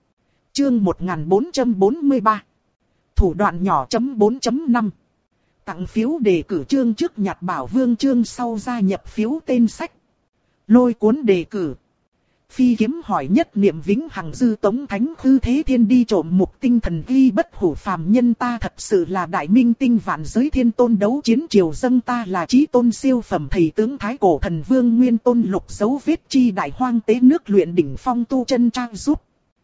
Chương một nghìn bốn trăm bốn mươi ba. Thủ đoạn nhỏ chấm bốn chấm năm. Tặng phiếu đề cử chương trước nhặt Bảo Vương chương sau gia nhập phiếu tên sách. Lôi cuốn đề cử. Phi kiếm hỏi nhất niệm vĩnh hằng dư tống thánh khư thế thiên đi trộm mục tinh thần ghi bất hủ phàm nhân ta thật sự là đại minh tinh vạn giới thiên tôn đấu chiến triều dâng ta là chí tôn siêu phẩm thầy tướng thái cổ thần vương nguyên tôn lục dấu vết chi đại hoang tế nước luyện đỉnh phong tu chân trang giúp.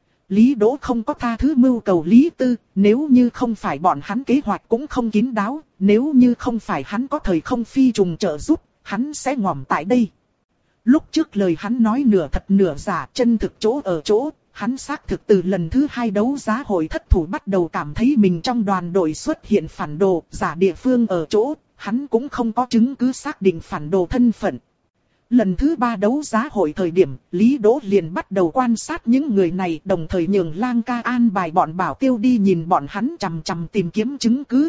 Lý Đỗ không có tha thứ Mưu Cầu Lý Tư, nếu như không phải bọn hắn kế hoạch cũng không kín đáo, nếu như không phải hắn có thời không phi trùng trợ giúp, hắn sẽ ngòm tại đây. Lúc trước lời hắn nói nửa thật nửa giả, chân thực chỗ ở chỗ, hắn xác thực từ lần thứ hai đấu giá hội thất thủ bắt đầu cảm thấy mình trong đoàn đội xuất hiện phản đồ, giả địa phương ở chỗ, hắn cũng không có chứng cứ xác định phản đồ thân phận. Lần thứ ba đấu giá hội thời điểm, Lý Đỗ liền bắt đầu quan sát những người này, đồng thời nhường Lang Ca an bài bọn bảo tiêu đi nhìn bọn hắn chằm chằm tìm kiếm chứng cứ.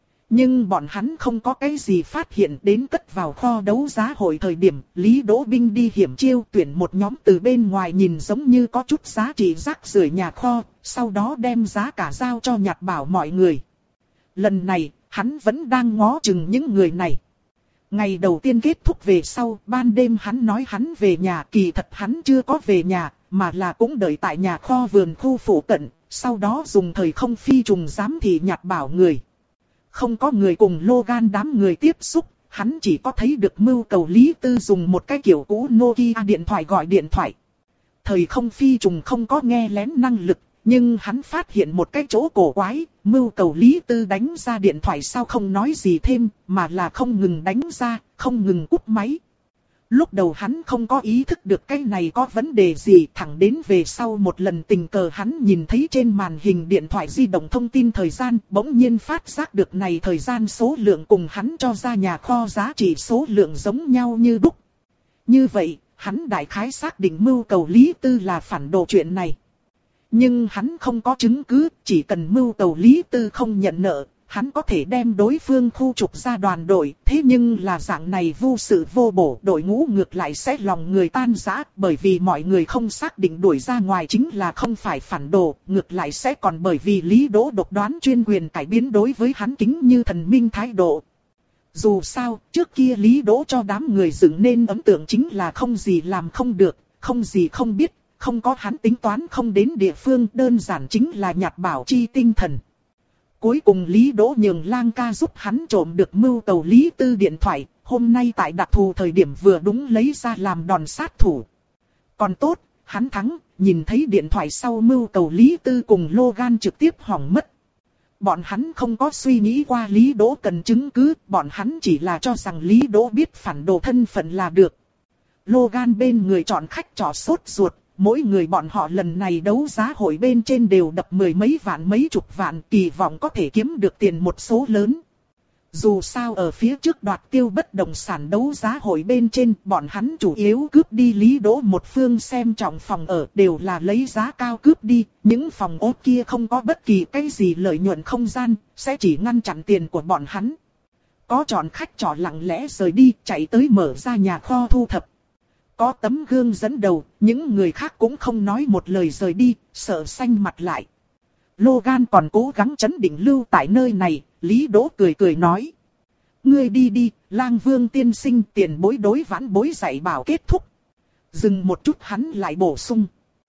Nhưng bọn hắn không có cái gì phát hiện, đến cất vào kho đấu giá hội thời điểm, Lý Đỗ binh đi hiểm chiêu tuyển một nhóm từ bên ngoài nhìn giống như có chút giá trị rác rưởi nhà kho, sau đó đem giá cả giao cho nhặt bảo mọi người. Lần này, hắn vẫn đang ngó chừng những người này. Ngày đầu tiên kết thúc về sau, ban đêm hắn nói hắn về nhà, kỳ thật hắn chưa có về nhà, mà là cũng đợi tại nhà kho vườn khu phụ cận, sau đó dùng thời không phi trùng giám thị nhặt bảo người. Không có người cùng Logan đám người tiếp xúc, hắn chỉ có thấy được Mưu Cầu Lý Tư dùng một cái kiểu cũ Nokia điện thoại gọi điện thoại. Thời không phi trùng không có nghe lén năng lực, nhưng hắn phát hiện một cái chỗ cổ quái, Mưu Cầu Lý Tư đánh ra điện thoại sao không nói gì thêm, mà là không ngừng đánh ra, không ngừng cúp máy. Lúc đầu hắn không có ý thức được cái này có vấn đề gì, thẳng đến về sau một lần tình cờ hắn nhìn thấy trên màn hình điện thoại di động thông tin thời gian, bỗng nhiên phát giác được này thời gian số lượng cùng hắn cho ra nhà kho giá trị số lượng giống nhau như đúc. Như vậy, hắn đại khái xác định Mưu Cầu Lý Tư là phản đồ chuyện này. Nhưng hắn không có chứng cứ, chỉ cần Mưu Cầu Lý Tư không nhận nợ, hắn có thể đem đối phương khu trục ra đoàn đội, thế nhưng là dạng này vô sự vô bổ, đội ngũ ngược lại sẽ lòng người tan rã, bởi vì mọi người không xác định đuổi ra ngoài chính là không phải phản đồ, ngược lại sẽ còn bởi vì Lý Đỗ độc đoán chuyên quyền cải biến đối với hắn kính như thần minh thái độ. Dù sao, trước kia Lý Đỗ cho đám người dựng nên ấn tượng chính là không gì làm không được, không gì không biết, không có hắn tính toán không đến địa phương, đơn giản chính là nhặt bảo chi tinh thần. Cuối cùng Lý Đỗ nhường Lang Ca giúp hắn trộm được Mưu Cầu Lý Tư điện thoại, hôm nay tại đặc thù thời điểm vừa đúng lấy ra làm đòn sát thủ. Còn tốt, hắn thắng, nhìn thấy điện thoại sau mưu cầu Lý Tư cùng Logan trực tiếp hỏng mất. Bọn hắn không có suy nghĩ qua Lý Đỗ cần chứng cứ, bọn hắn chỉ là cho rằng Lý Đỗ biết phản đồ thân phận là được. Logan bên người chọn khách trò sốt ruột, mỗi người bọn họ lần này đấu giá hội bên trên đều đập mười mấy vạn mấy chục vạn, kỳ vọng có thể kiếm được tiền một số lớn. Dù sao ở phía trước Đoạt Tiêu bất động sản đấu giá hội bên trên, bọn hắn chủ yếu cướp đi Lý Đỗ một phương xem trọng phòng ở, đều là lấy giá cao cướp đi, những phòng ốt kia không có bất kỳ cái gì lợi nhuận không gian, sẽ chỉ ngăn chặn tiền của bọn hắn. Có chọn khách trọ lặng lẽ rời đi, chạy tới mở ra nhà kho thu thập. Có tấm gương dẫn đầu, những người khác cũng không nói một lời rời đi, sợ xanh mặt lại. Logan còn cố gắng trấn định lưu tại nơi này, Lý Đỗ cười cười nói. Ngươi đi đi, Lang Vương tiên sinh, tiền bối đối vãn bối dạy bảo kết thúc. Dừng một chút hắn lại bổ sung.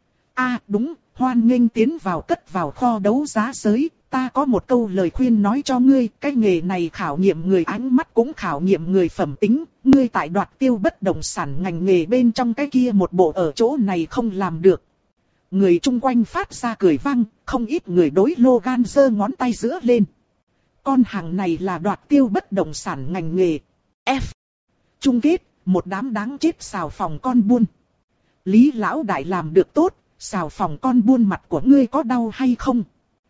A à, đúng, hoan nghênh tiến vào cất vào kho đấu giá giới, ta có một câu lời khuyên nói cho ngươi, cái nghề này khảo nghiệm người ánh mắt cũng khảo nghiệm người phẩm tính, ngươi tại Đoạt Tiêu bất động sản ngành nghề bên trong cái kia một bộ ở chỗ này không làm được. Người chung quanh phát ra cười vang, không ít người đối Logan giơ ngón tay giữa lên. Con hàng này là Đoạt Tiêu bất động sản ngành nghề. F. Chung kết, một đám đáng chết xào phòng con buôn. Lý lão đại làm được tốt, xào phòng con buôn mặt của ngươi có đau hay không?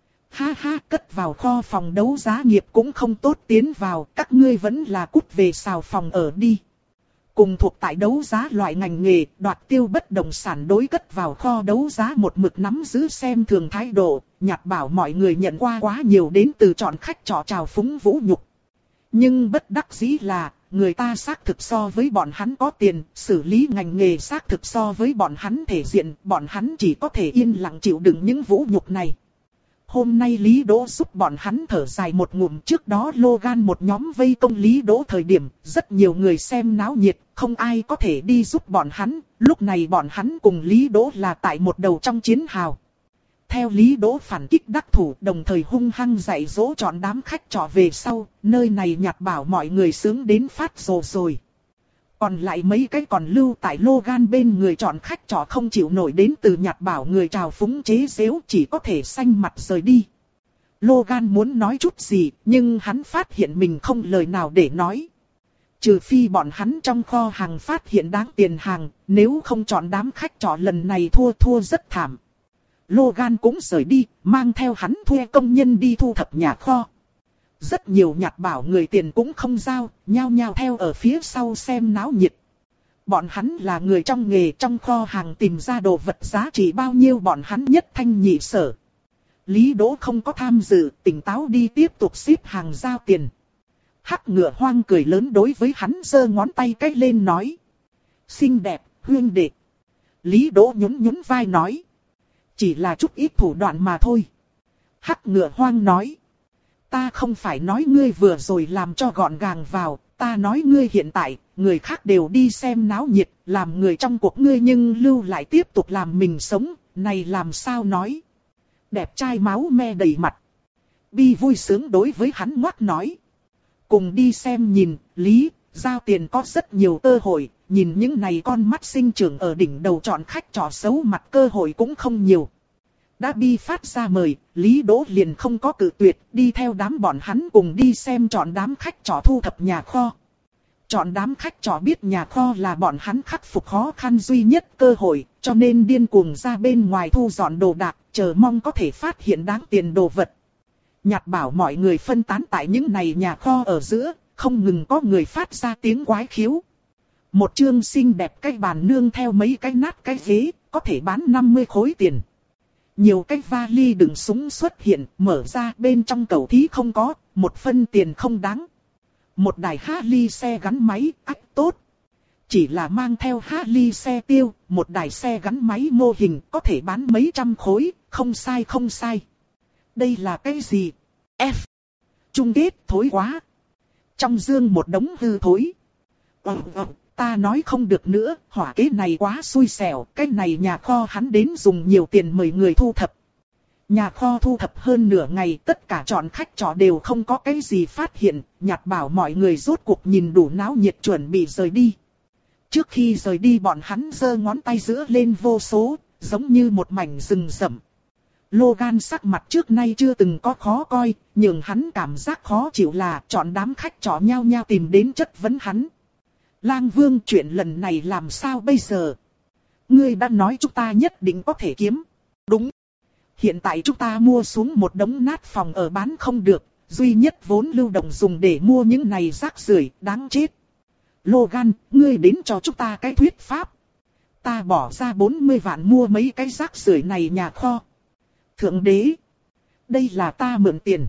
Ha ha, cất vào kho phòng đấu giá nghiệp cũng không tốt tiến vào, các ngươi vẫn là cút về xào phòng ở đi. Cùng thuộc tại đấu giá loại ngành nghề, Đoạt Tiêu bất động sản đối cất vào kho đấu giá một mực nắm giữ xem thường thái độ, Nhạt bảo mọi người nhận qua quá nhiều đến từ chọn khách trọ trào phúng vũ nhục. Nhưng bất đắc dĩ là, người ta xác thực so với bọn hắn có tiền, xử lý ngành nghề xác thực so với bọn hắn thể diện, bọn hắn chỉ có thể yên lặng chịu đựng những vũ nhục này. Hôm nay Lý Đỗ giúp bọn hắn thở dài một ngụm, trước đó Logan một nhóm vây công Lý Đỗ thời điểm, rất nhiều người xem náo nhiệt, không ai có thể đi giúp bọn hắn, lúc này bọn hắn cùng Lý Đỗ là tại một đầu trong chiến hào. Theo Lý Đỗ phản kích đắc thủ, đồng thời hung hăng dạy dỗ chọn đám khách trọ về sau, nơi này Nhạt bảo mọi người sướng đến phát rồ rồi. Còn lại mấy cái còn lưu tại Logan bên người chọn khách trọ không chịu nổi đến từ Nhạt bảo người trào phúng chế giễu, chỉ có thể xanh mặt rời đi. Logan muốn nói chút gì, nhưng hắn phát hiện mình không lời nào để nói. Trừ phi bọn hắn trong kho hàng phát hiện đáng tiền hàng, nếu không chọn đám khách trọ lần này thua thua rất thảm. Logan cũng rời đi, mang theo hắn thuê công nhân đi thu thập nhà kho. Rất nhiều Nhạt bảo người tiền cũng không giao, nhao nhao theo ở phía sau xem náo nhiệt. Bọn hắn là người trong nghề, trong kho hàng tìm ra đồ vật giá trị bao nhiêu bọn hắn nhất thanh nhị sở. Lý Đỗ không có tham dự, tỉnh táo đi tiếp tục xếp hàng giao tiền. Hắc Ngựa Hoang cười lớn đối với hắn giơ ngón tay cách lên nói. Xinh đẹp, huyên đệ. Lý Đỗ nhún nhún vai nói. Chỉ là chút ít thủ đoạn mà thôi. Hắc Ngựa Hoang nói. Ta không phải nói ngươi vừa rồi làm cho gọn gàng vào, ta nói ngươi hiện tại, người khác đều đi xem náo nhiệt, làm người trong cuộc ngươi nhưng lưu lại tiếp tục làm mình sống, này làm sao nói. Đẹp trai máu me đầy mặt. Bi vui sướng đối với hắn ngoắc nói. Cùng đi xem nhìn, Lý, giao tiền có rất nhiều cơ hội, nhìn những này con mắt sinh trưởng ở đỉnh đầu chọn khách trò xấu mặt cơ hội cũng không nhiều. Đã Bi phát ra mời, Lý Đỗ liền không có cự tuyệt, đi theo đám bọn hắn cùng đi xem chọn đám khách trọ thu thập nhà kho. Chọn đám khách trọ biết nhà kho là bọn hắn khắc phục khó khăn duy nhất cơ hội, cho nên điên cuồng ra bên ngoài thu dọn đồ đạc, chờ mong có thể phát hiện đáng tiền đồ vật. Nhạt bảo mọi người phân tán tại những này nhà kho ở giữa, không ngừng có người phát ra tiếng quái khiếu. Một chương xinh đẹp cái bàn nương theo mấy cái nát cái ghế, có thể bán năm mươi khối tiền. Nhiều cái vali đựng súng xuất hiện, mở ra bên trong cầu thí không có, một phân tiền không đáng. Một đài Harley xe gắn máy, ách tốt. Chỉ là mang theo Harley xe tiêu, một đài xe gắn máy mô hình có thể bán mấy trăm khối, không sai không sai. Đây là cái gì? F. Chung kết thối quá. Trong dương một đống hư thối. Ờ, ờ, ta nói không được nữa, hỏa kế này quá xui xẻo, cái này nhà kho hắn đến dùng nhiều tiền mời người thu thập. Nhà kho thu thập hơn nửa ngày, tất cả chọn khách trọ đều không có cái gì phát hiện, Nhạt bảo mọi người rốt cuộc nhìn đủ náo nhiệt chuẩn bị rời đi. Trước khi rời đi bọn hắn giơ ngón tay giữa lên vô số, giống như một mảnh rừng rậm. Logan sắc mặt trước nay chưa từng có khó coi, nhưng hắn cảm giác khó chịu là chọn đám khách trọ nhau nhau tìm đến chất vấn hắn. Lang Vương, chuyện lần này làm sao bây giờ? Ngươi đã nói chúng ta nhất định có thể kiếm. Đúng. Hiện tại chúng ta mua xuống một đống nát phòng ở bán không được, duy nhất vốn lưu động dùng để mua những này rác rưởi, đáng chết. Logan, ngươi đến cho chúng ta cái thuyết pháp. Ta bỏ ra bốn mươi vạn mua mấy cái rác rưởi này nhà kho. Thượng đế, đây là ta mượn tiền.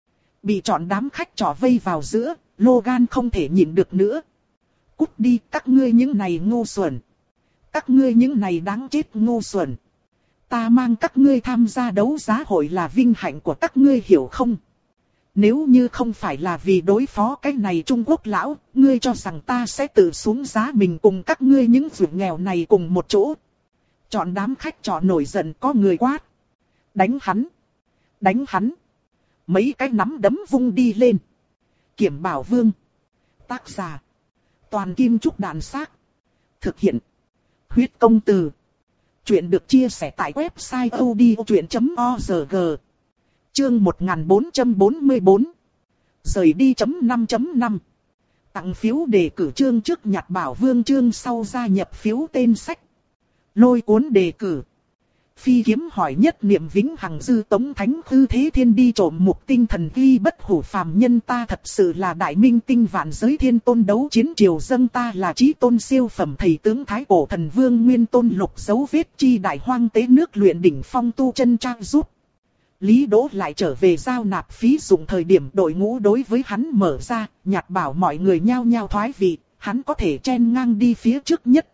Bị chọn đám khách trọ vây vào giữa, Logan không thể nhịn được nữa. Cút đi các ngươi những này ngu xuẩn. Các ngươi những này đáng chết ngu xuẩn. Ta mang các ngươi tham gia đấu giá hội là vinh hạnh của các ngươi hiểu không? Nếu như không phải là vì đối phó cái này Trung Quốc lão, ngươi cho rằng ta sẽ tự xuống giá mình cùng các ngươi những vượt nghèo này cùng một chỗ. Chọn đám khách trọ nổi giận có người quát. Đánh hắn. Đánh hắn. Mấy cái nắm đấm vung đi lên. Kiểm Bảo Vương. Tác giả. Toàn Kim Trúc Đàn Xác. Thực hiện. Huyết Công Từ. Chuyện được chia sẻ tại website odchuyện chấm org. Chương một nghìn bốn trăm bốn mươi bốn. Rời đi chấm năm chấm năm. Tặng phiếu đề cử chương trước nhặt Bảo Vương chương sau gia nhập phiếu tên sách. Lôi cuốn đề cử. Phi kiếm hỏi nhất niệm vĩnh hằng dư tống thánh khư thế thiên đi trộm mục tinh thần ghi bất hủ phàm nhân ta thật sự là đại minh tinh vạn giới thiên tôn đấu chiến triều dâng ta là chí tôn siêu phẩm thầy tướng thái cổ thần vương nguyên tôn lục dấu vết chi đại hoang tế nước luyện đỉnh phong tu chân trang giúp. Lý Đỗ lại trở về giao nạp phí dụng thời điểm đội ngũ đối với hắn mở ra, nhặt bảo mọi người nhao nhao thoái vị, hắn có thể chen ngang đi phía trước nhất.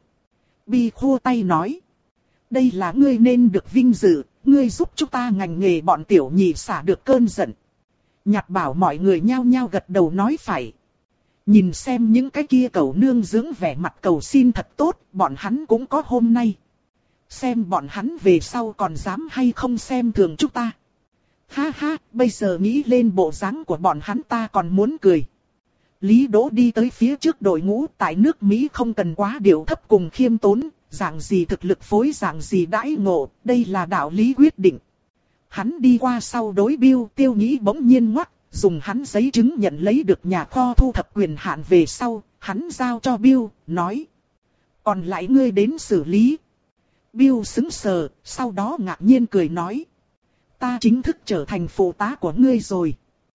Bi khua tay nói. Đây là ngươi nên được vinh dự, ngươi giúp chúng ta ngành nghề bọn tiểu nhị xả được cơn giận. Nhặt bảo mọi người nhao nhao gật đầu nói phải. Nhìn xem những cái kia cầu nương dưỡng vẻ mặt cầu xin thật tốt, bọn hắn cũng có hôm nay. Xem bọn hắn về sau còn dám hay không xem thường chúng ta. Ha ha, bây giờ nghĩ lên bộ dáng của bọn hắn ta còn muốn cười. Lý Đỗ đi tới phía trước đội ngũ tại nước Mỹ không cần quá điệu thấp cùng khiêm tốn. Dạng gì thực lực phối dạng gì đãi ngộ, đây là đạo lý quyết định. Hắn đi qua sau đối Bill Tiêu Nhĩ bỗng nhiên ngoắc, dùng hắn giấy chứng nhận lấy được nhà kho thu thập quyền hạn về sau, hắn giao cho Bill, nói. Còn lại ngươi đến xử lý. Bill sững sờ, sau đó ngạc nhiên cười nói. Ta chính thức trở thành phụ tá của ngươi rồi.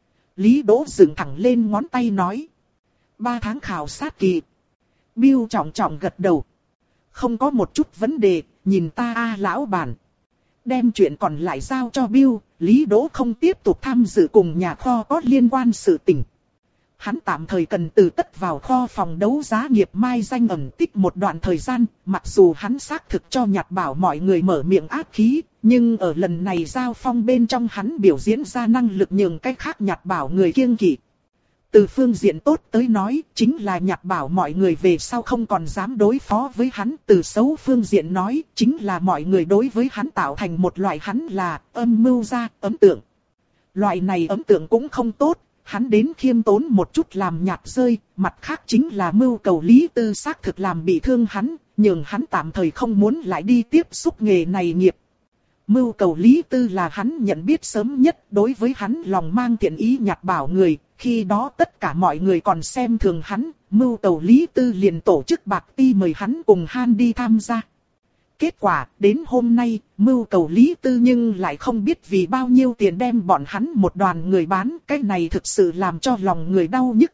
Lý Đỗ dựng thẳng lên ngón tay nói. Ba tháng khảo sát kỳ. Bill trọng trọng gật đầu. Không có một chút vấn đề, nhìn ta a lão bản. Đem chuyện còn lại giao cho Bill, Lý Đỗ không tiếp tục tham dự cùng nhà kho có liên quan sự tình. Hắn tạm thời cần từ tất vào kho phòng đấu giá nghiệp mai danh ẩn tích một đoạn thời gian, mặc dù hắn xác thực cho nhặt bảo mọi người mở miệng ác khí, nhưng ở lần này giao phong bên trong hắn biểu diễn ra năng lực nhường cách khác nhặt bảo người kiêng kỵ. Từ phương diện tốt tới nói, chính là nhặt bảo mọi người về sau không còn dám đối phó với hắn. Từ xấu phương diện nói, chính là mọi người đối với hắn tạo thành một loại hắn là âm mưu ra ấn tượng. Loại này ấn tượng cũng không tốt, hắn đến khiêm tốn một chút làm nhạt rơi, mặt khác chính là mưu cầu Lý Tư xác thực làm bị thương hắn, nhưng hắn tạm thời không muốn lại đi tiếp xúc nghề này nghiệp. Mưu cầu Lý Tư là hắn nhận biết sớm nhất, đối với hắn lòng mang thiện ý nhặt bảo người, khi đó tất cả mọi người còn xem thường hắn, mưu cầu Lý Tư liền tổ chức bạc ti mời hắn cùng Han đi tham gia. Kết quả, đến hôm nay, mưu cầu Lý Tư nhưng lại không biết vì bao nhiêu tiền đem bọn hắn một đoàn người bán, cái này thực sự làm cho lòng người đau nhức.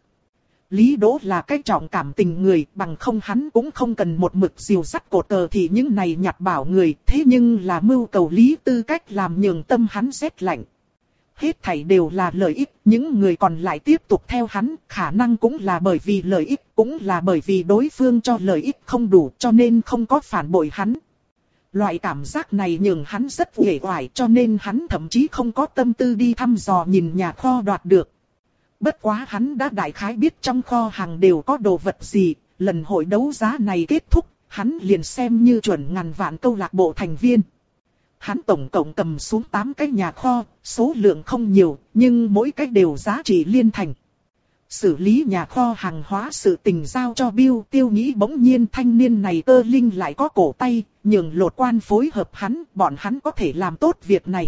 Lý Đỗ là cái trọng cảm tình người, bằng không hắn cũng không cần một mực dìu dắt cột cờ thì những này nhặt bảo người, thế nhưng là mưu cầu Lý Tư cách làm nhường tâm hắn rét lạnh. Hết thảy đều là lợi ích, những người còn lại tiếp tục theo hắn, khả năng cũng là bởi vì lợi ích, cũng là bởi vì đối phương cho lợi ích không đủ cho nên không có phản bội hắn. Loại cảm giác này nhường hắn rất uể oải cho nên hắn thậm chí không có tâm tư đi thăm dò nhìn nhà kho đoạt được. Bất quá hắn đã đại khái biết trong kho hàng đều có đồ vật gì, lần hội đấu giá này kết thúc, hắn liền xem như chuẩn ngàn vạn câu lạc bộ thành viên. Hắn tổng cộng cầm xuống tám cái nhà kho, số lượng không nhiều, nhưng mỗi cái đều giá trị liên thành. xử lý nhà kho hàng hóa sự tình giao cho Bill Tiêu nghĩ bỗng nhiên thanh niên này cơ linh lại có cổ tay, nhường Lột Quan phối hợp hắn, bọn hắn có thể làm tốt việc này.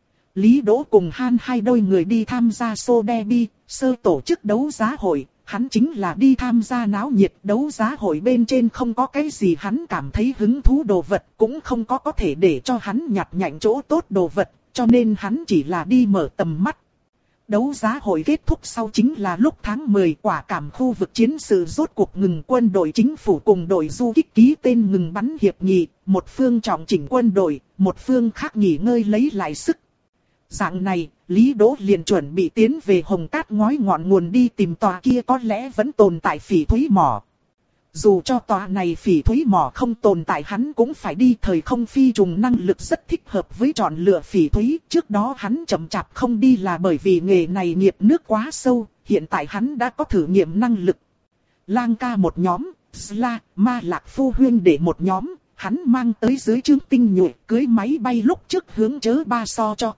Lý Đỗ cùng Han hai đôi người đi tham gia Sotheby, sơ tổ chức đấu giá hội, hắn chính là đi tham gia náo nhiệt đấu giá hội bên trên không có cái gì hắn cảm thấy hứng thú đồ vật, cũng không có có thể để cho hắn nhặt nhạnh chỗ tốt đồ vật, cho nên hắn chỉ là đi mở tầm mắt. Đấu giá hội kết thúc sau chính là lúc tháng mười, quả cảm khu vực chiến sự rốt cuộc ngừng, quân đội chính phủ cùng đội du kích ký tên ngừng bắn hiệp nghị, một phương trọng chỉnh quân đội, một phương khác nghỉ ngơi lấy lại sức. Dạng này, Lý Đỗ liền chuẩn bị tiến về Hồng Cát ngói ngọn nguồn đi tìm tòa kia có lẽ vẫn tồn tại phỉ thúy mỏ. Dù cho tòa này phỉ thúy mỏ không tồn tại hắn cũng phải đi, thời không phi trùng năng lực rất thích hợp với chọn lựa phỉ thúy. Trước đó hắn chậm chạp không đi là bởi vì nghề này nghiệp nước quá sâu, hiện tại hắn đã có thử nghiệm năng lực. Lang ca một nhóm, Sla, Ma Lạc Phu Huyên để một nhóm, hắn mang tới dưới trướng tinh nhuệ cưới máy bay lúc trước hướng chớ ba so cho.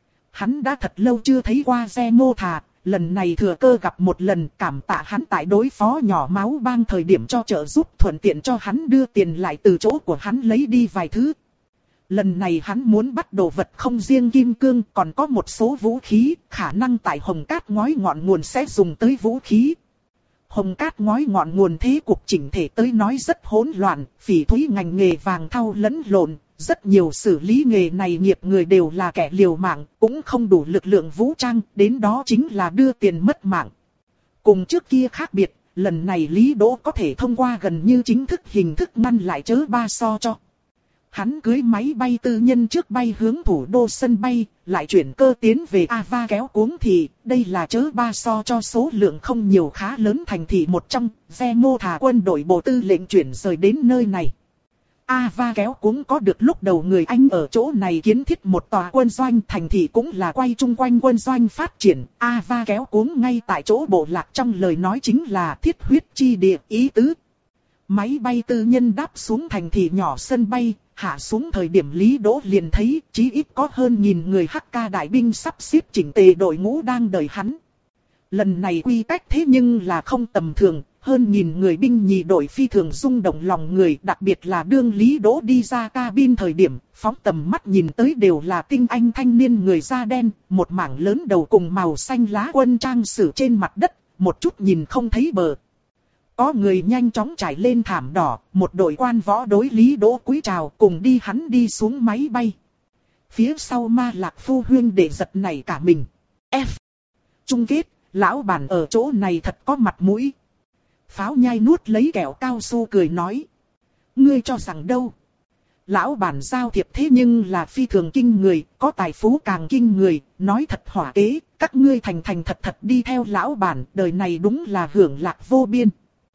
Hắn đã thật lâu chưa thấy qua Zemo Thà, lần này thừa cơ gặp một lần, cảm tạ hắn tại đối phó nhỏ máu bang thời điểm cho trợ giúp, thuận tiện cho hắn đưa tiền lại từ chỗ của hắn lấy đi vài thứ. Lần này hắn muốn bắt đồ vật không riêng kim cương, còn có một số vũ khí, khả năng tại Hồng Cát ngói ngọn nguồn sẽ dùng tới vũ khí. Hồng Cát ngói ngọn nguồn thế cục chỉnh thể tới nói rất hỗn loạn, phỉ thúy ngành nghề vàng thau lẫn lộn. Rất nhiều xử lý nghề này nghiệp người đều là kẻ liều mạng, cũng không đủ lực lượng vũ trang, đến đó chính là đưa tiền mất mạng. Cùng trước kia khác biệt, lần này Lý Đỗ có thể thông qua gần như chính thức hình thức ngăn lại chớ ba so cho. Hắn cưới máy bay tư nhân trước bay hướng thủ đô sân bay, lại chuyển cơ tiến về Ava kéo cuống thị, đây là chớ ba so cho số lượng không nhiều khá lớn thành thị một trong, Zemo Thà quân đội bộ tư lệnh chuyển rời đến nơi này. Ava kéo cuống có được lúc đầu người Anh ở chỗ này kiến thiết một tòa quân doanh, thành thị cũng là quay chung quanh quân doanh phát triển. Ava kéo cuống ngay tại chỗ bộ lạc trong lời nói chính là thiết huyết chi địa ý tứ. Máy bay tư nhân đáp xuống thành thị nhỏ sân bay, hạ xuống thời điểm Lý Đỗ liền thấy chí ít có hơn nghìn người hắc ca đại binh sắp xếp chỉnh tề đội ngũ đang đợi hắn. Lần này quy cách thế nhưng là không tầm thường. Hơn nghìn người binh nhì đội phi thường rung động lòng người, đặc biệt là đương Lý Đỗ đi ra cabin thời điểm, phóng tầm mắt nhìn tới đều là tinh anh thanh niên người da đen, một mảng lớn đầu cùng màu xanh lá quân trang sử trên mặt đất, một chút nhìn không thấy bờ. Có người nhanh chóng trải lên thảm đỏ, một đội quan võ đối Lý Đỗ cúi chào cùng đi hắn đi xuống máy bay. Phía sau Ma Lạc Phu Huyên để giật nảy cả mình. F. Chung kết, lão bản ở chỗ này thật có mặt mũi. Pháo nhai nuốt lấy kẹo cao su cười nói. Ngươi cho rằng đâu? Lão bản giao thiệp thế nhưng là phi thường kinh người, có tài phú càng kinh người, nói thật hỏa kế, các ngươi thành thành thật thật đi theo lão bản, đời này đúng là hưởng lạc vô biên.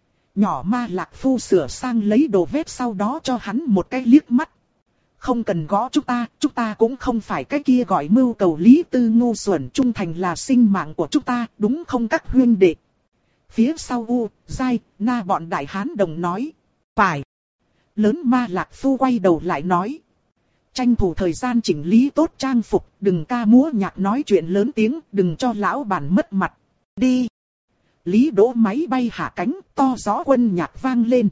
Nhỏ Ma Lạc Phu sửa sang lấy đồ vết sau đó cho hắn một cái liếc mắt. Không cần gõ chúng ta, chúng ta cũng không phải cái kia gọi mưu cầu lý tư ngu xuẩn, trung thành là sinh mạng của chúng ta, đúng không các huynh đệ? Phía sau U, Giai, Na bọn đại hán đồng nói. Phải. Lớn Ma Lạc Phu quay đầu lại nói. Tranh thủ thời gian chỉnh lý tốt trang phục, đừng ca múa nhạc nói chuyện lớn tiếng, đừng cho lão bản mất mặt. Đi. Lý Đỗ máy bay hạ cánh, to gió quân nhạc vang lên.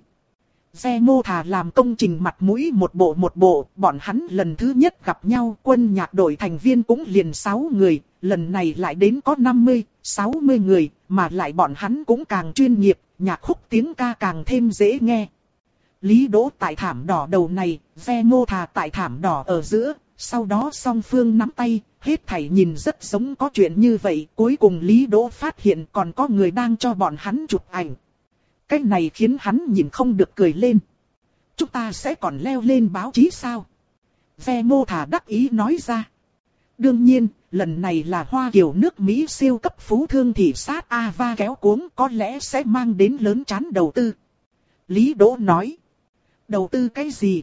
Zemo Thà làm công trình mặt mũi một bộ một bộ, bọn hắn lần thứ nhất gặp nhau, quân nhạc đội thành viên cũng liền sáu người, lần này lại đến có năm mươi, sáu mươi người, mà lại bọn hắn cũng càng chuyên nghiệp, nhạc khúc tiếng ca càng thêm dễ nghe. Lý Đỗ tại thảm đỏ đầu này, Zemo Thà tại thảm đỏ ở giữa, sau đó song phương nắm tay, hết thảy nhìn rất giống có chuyện như vậy, cuối cùng Lý Đỗ phát hiện còn có người đang cho bọn hắn chụp ảnh. Cái này khiến hắn nhìn không được cười lên. Chúng ta sẽ còn leo lên báo chí sao? Zemo Thà đắc ý nói ra. Đương nhiên, lần này là Hoa Kiều nước Mỹ siêu cấp phú thương thị sát Ava kéo cuống có lẽ sẽ mang đến lớn chán đầu tư. Lý Đỗ nói. Đầu tư cái gì?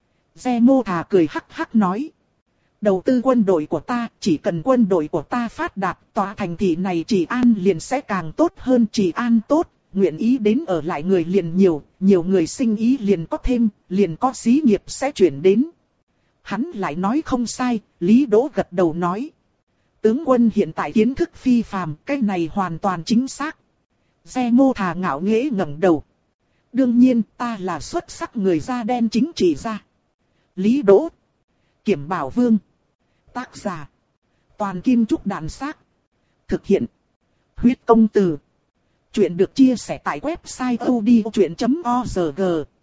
Zemo Thà cười hắc hắc nói. Đầu tư quân đội của ta, chỉ cần quân đội của ta phát đạt, tòa thành thị này trị an liền sẽ càng tốt hơn, trị an tốt. Nguyện ý đến ở lại người liền nhiều, nhiều người sinh ý liền có thêm, liền có xí nghiệp sẽ chuyển đến. Hắn lại nói không sai, Lý Đỗ gật đầu nói. Tướng quân hiện tại kiến thức phi phàm, cái này hoàn toàn chính xác. Xe mô thà ngạo nghễ ngẩng đầu. Đương nhiên ta là xuất sắc người da đen chính trị gia. Lý Đỗ. Kiểm Bảo Vương. Tác giả. Toàn Kim Trúc Đàn Xác. Thực hiện. Huyết Công Từ. Chuyện được chia sẻ tại website odchuyện chấm org.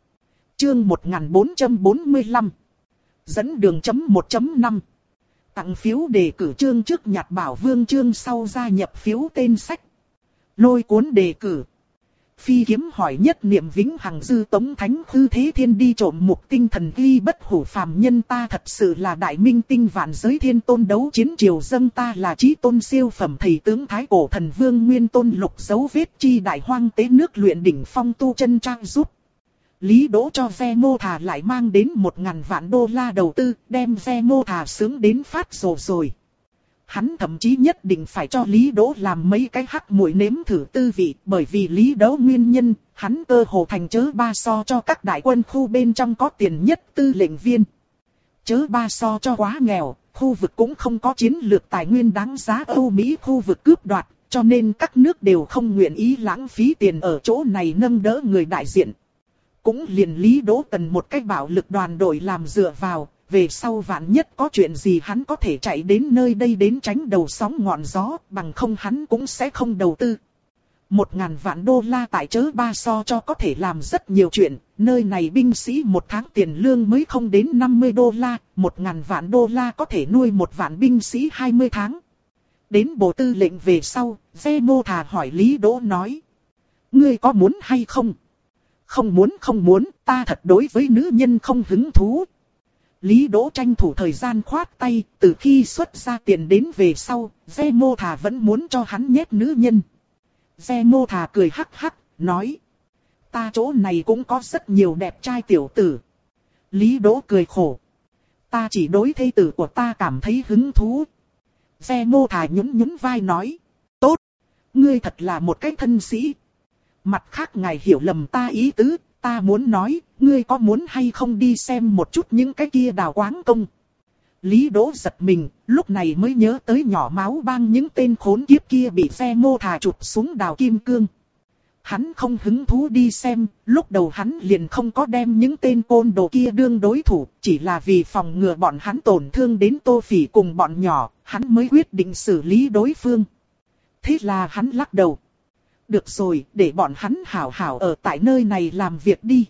Chương một nghìn bốn trăm bốn mươi lăm. Dẫn đường chấm một chấm năm. Tặng phiếu đề cử chương trước nhặt Bảo Vương chương sau gia nhập phiếu tên sách. Lôi cuốn đề cử. Phi kiếm hỏi nhất niệm vĩnh hằng dư tống thánh hư thế thiên đi trộm mục tinh thần ghi bất hủ phàm nhân ta thật sự là đại minh tinh vạn giới thiên tôn đấu chiến triều dâng ta là chí tôn siêu phẩm thầy tướng thái cổ thần vương nguyên tôn lục dấu vết chi đại hoang tế nước luyện đỉnh phong tu chân trang giúp. Lý Đỗ cho Ve Mô Thà lại mang đến một ngàn vạn đô la đầu tư, đem Ve Mô Thà sướng đến phát rồ rồi. Hắn thậm chí nhất định phải cho Lý Đỗ làm mấy cái hắc muội nếm thử tư vị, bởi vì Lý Đỗ nguyên nhân, hắn cơ hồ thành chớ ba so cho các đại quân khu bên trong có tiền nhất tư lệnh viên. Chớ ba so cho quá nghèo, khu vực cũng không có chiến lược tài nguyên đáng giá Âu Mỹ khu vực cướp đoạt, cho nên các nước đều không nguyện ý lãng phí tiền ở chỗ này nâng đỡ người đại diện. Cũng liền Lý Đỗ cần một cái bạo lực đoàn đội làm dựa vào, về sau vạn nhất có chuyện gì hắn có thể chạy đến nơi đây đến tránh đầu sóng ngọn gió, bằng không hắn cũng sẽ không đầu tư. Một ngàn vạn đô la tại chớ ba so cho có thể làm rất nhiều chuyện, nơi này binh sĩ một tháng tiền lương mới không đến năm mươi đô la, một ngàn vạn đô la có thể nuôi một vạn binh sĩ hai mươi tháng. Đến bộ tư lệnh về sau, Ve Mô Thà hỏi Lý Đỗ nói. Ngươi có muốn hay không? Không muốn không muốn, ta thật đối với nữ nhân không hứng thú. Lý Đỗ tranh thủ thời gian khoát tay, từ khi xuất ra tiền đến về sau, Ve Mô Thà vẫn muốn cho hắn nhét nữ nhân. Ve Mô Thà cười hắc hắc, nói. Ta chỗ này cũng có rất nhiều đẹp trai tiểu tử. Lý Đỗ cười khổ. Ta chỉ đối thê tử của ta cảm thấy hứng thú. Ve Mô Thà nhún nhún vai nói. Tốt, ngươi thật là một cái thân sĩ. Mặt khác ngài hiểu lầm ta ý tứ, ta muốn nói, ngươi có muốn hay không đi xem một chút những cái kia đào quáng công. Lý Đỗ giật mình, lúc này mới nhớ tới nhỏ máu bang những tên khốn kiếp kia bị Ve Mô Thà chụp xuống đào kim cương. Hắn không hứng thú đi xem, lúc đầu hắn liền không có đem những tên côn đồ kia đương đối thủ, chỉ là vì phòng ngừa bọn hắn tổn thương đến Tô Phỉ cùng bọn nhỏ, hắn mới quyết định xử lý đối phương. Thế là hắn lắc đầu. Được rồi, để bọn hắn hảo hảo ở tại nơi này làm việc đi.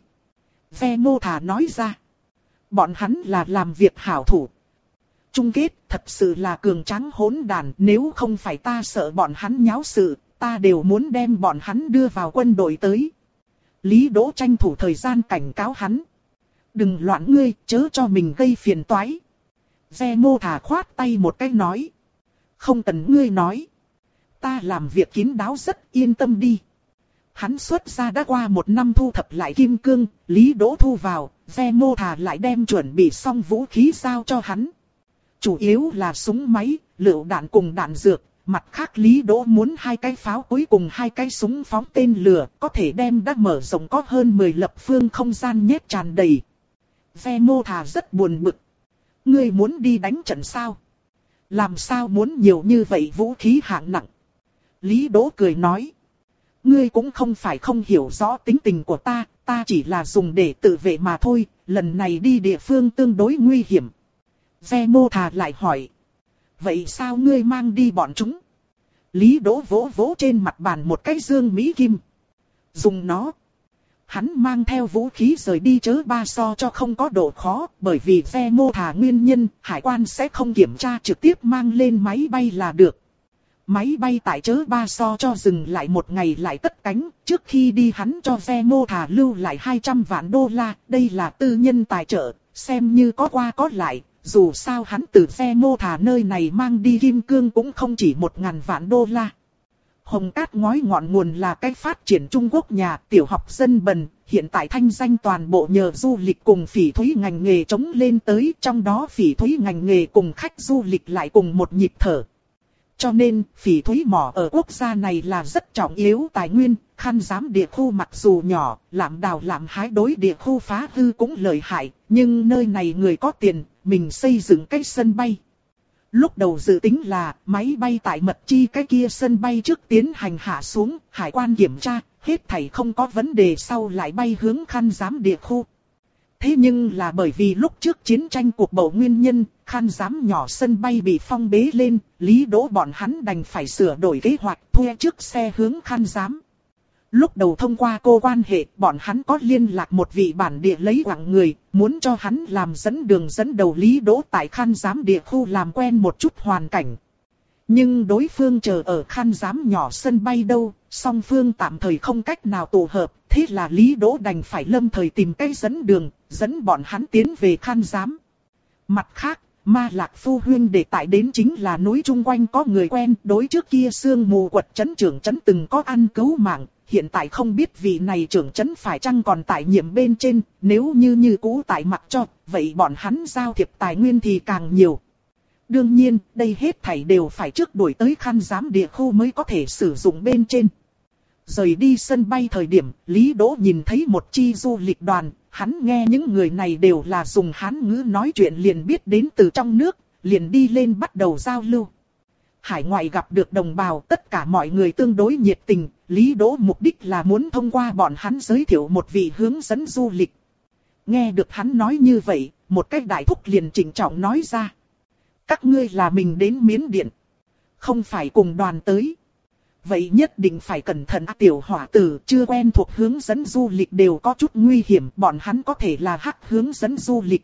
Ve Mô Thà nói ra. Bọn hắn là làm việc hảo thủ. Chung kết thật sự là cường tráng hỗn đàn. Nếu không phải ta sợ bọn hắn nháo sự, ta đều muốn đem bọn hắn đưa vào quân đội tới. Lý Đỗ tranh thủ thời gian cảnh cáo hắn. Đừng loạn ngươi, chớ cho mình gây phiền toái. Ve Mô Thà khoát tay một cái nói. Không cần ngươi nói. Ta làm việc kín đáo rất yên tâm đi. Hắn xuất ra đã qua một năm thu thập lại kim cương, Lý Đỗ thu vào, Ve Mô Thà lại đem chuẩn bị xong vũ khí giao cho hắn. Chủ yếu là súng máy, lựu đạn cùng đạn dược, mặt khác Lý Đỗ muốn hai cái pháo cuối cùng hai cái súng phóng tên lửa, có thể đem đã mở rộng có hơn mười lập phương không gian nhét tràn đầy. Ve Mô Thà rất buồn bực. Ngươi muốn đi đánh trận sao? Làm sao muốn nhiều như vậy vũ khí hạng nặng? Lý Đỗ cười nói. Ngươi cũng không phải không hiểu rõ tính tình của ta, ta chỉ là dùng để tự vệ mà thôi, lần này đi địa phương tương đối nguy hiểm. Ve Mô Thà lại hỏi. Vậy sao ngươi mang đi bọn chúng? Lý Đỗ vỗ vỗ trên mặt bàn một cái dương mỹ kim. Dùng nó. Hắn mang theo vũ khí rời đi chớ ba so cho không có độ khó, bởi vì Ve Mô Thà nguyên nhân, hải quan sẽ không kiểm tra trực tiếp mang lên máy bay là được. Máy bay tại chớ ba so cho dừng lại một ngày lại cất cánh, trước khi đi hắn cho Ve Mô Thà lưu lại hai trăm vạn đô la, đây là tư nhân tài trợ, xem như có qua có lại, dù sao hắn từ Ve Mô Thà nơi này mang đi kim cương cũng không chỉ một ngàn vạn đô la. Hồng Cát ngói ngọn nguồn là cách phát triển Trung Quốc nhà tiểu học dân bần, hiện tại thanh danh toàn bộ nhờ du lịch cùng phỉ thúy ngành nghề chống lên tới, trong đó phỉ thúy ngành nghề cùng khách du lịch lại cùng một nhịp thở. Cho nên, phỉ thúy mỏ ở quốc gia này là rất trọng yếu tài nguyên, khăn giám địa khu mặc dù nhỏ, làm đào làm hái đối địa khu phá hư cũng lợi hại, nhưng nơi này người có tiền, mình xây dựng cái sân bay. Lúc đầu dự tính là máy bay tại Mật Chi cái kia sân bay trước tiến hành hạ xuống, hải quan kiểm tra, hết thảy không có vấn đề sau lại bay hướng Khăn Giám địa khu. Thế nhưng là bởi vì lúc trước chiến tranh cuộc bầu nguyên nhân, Khăn Giám nhỏ sân bay bị phong bế lên, Lý Đỗ bọn hắn đành phải sửa đổi kế hoạch thuê chiếc xe hướng Khăn Giám. Lúc đầu thông qua cô quan hệ, bọn hắn có liên lạc một vị bản địa lấy quảng người, muốn cho hắn làm dẫn đường dẫn đầu Lý Đỗ tại Khăn Giám địa khu làm quen một chút hoàn cảnh. Nhưng đối phương chờ ở Khăn Giám nhỏ sân bay đâu, song phương tạm thời không cách nào tụ hợp, thế là Lý Đỗ đành phải lâm thời tìm cái dẫn đường, dẫn bọn hắn tiến về Khăn Giám. Mặt khác, Ma Lạc Phu huynh đệ tại đến chính là núi chung quanh có người quen, đối trước kia sương mù quật trấn trưởng trấn từng có ăn cứu mạng, hiện tại không biết vị này trưởng trấn phải chăng còn tại nhiệm bên trên, nếu như như cũ tại mặc cho, vậy bọn hắn giao thiệp tài nguyên thì càng nhiều. Đương nhiên, đây hết thảy đều phải trước đuổi tới Khăn Giám địa khu mới có thể sử dụng bên trên. Rời đi sân bay thời điểm, Lý Đỗ nhìn thấy một chi du lịch đoàn, hắn nghe những người này đều là dùng Hán ngữ nói chuyện liền biết đến từ trong nước, liền đi lên bắt đầu giao lưu. Hải ngoại gặp được đồng bào, tất cả mọi người tương đối nhiệt tình, Lý Đỗ mục đích là muốn thông qua bọn hắn giới thiệu một vị hướng dẫn du lịch. Nghe được hắn nói như vậy, một cái đại thúc liền trịnh trọng nói ra. Các ngươi là mình đến Miến Điện, không phải cùng đoàn tới. Vậy nhất định phải cẩn thận, tiểu hỏa tử chưa quen thuộc hướng dẫn du lịch đều có chút nguy hiểm, bọn hắn có thể là hắc hướng dẫn du lịch.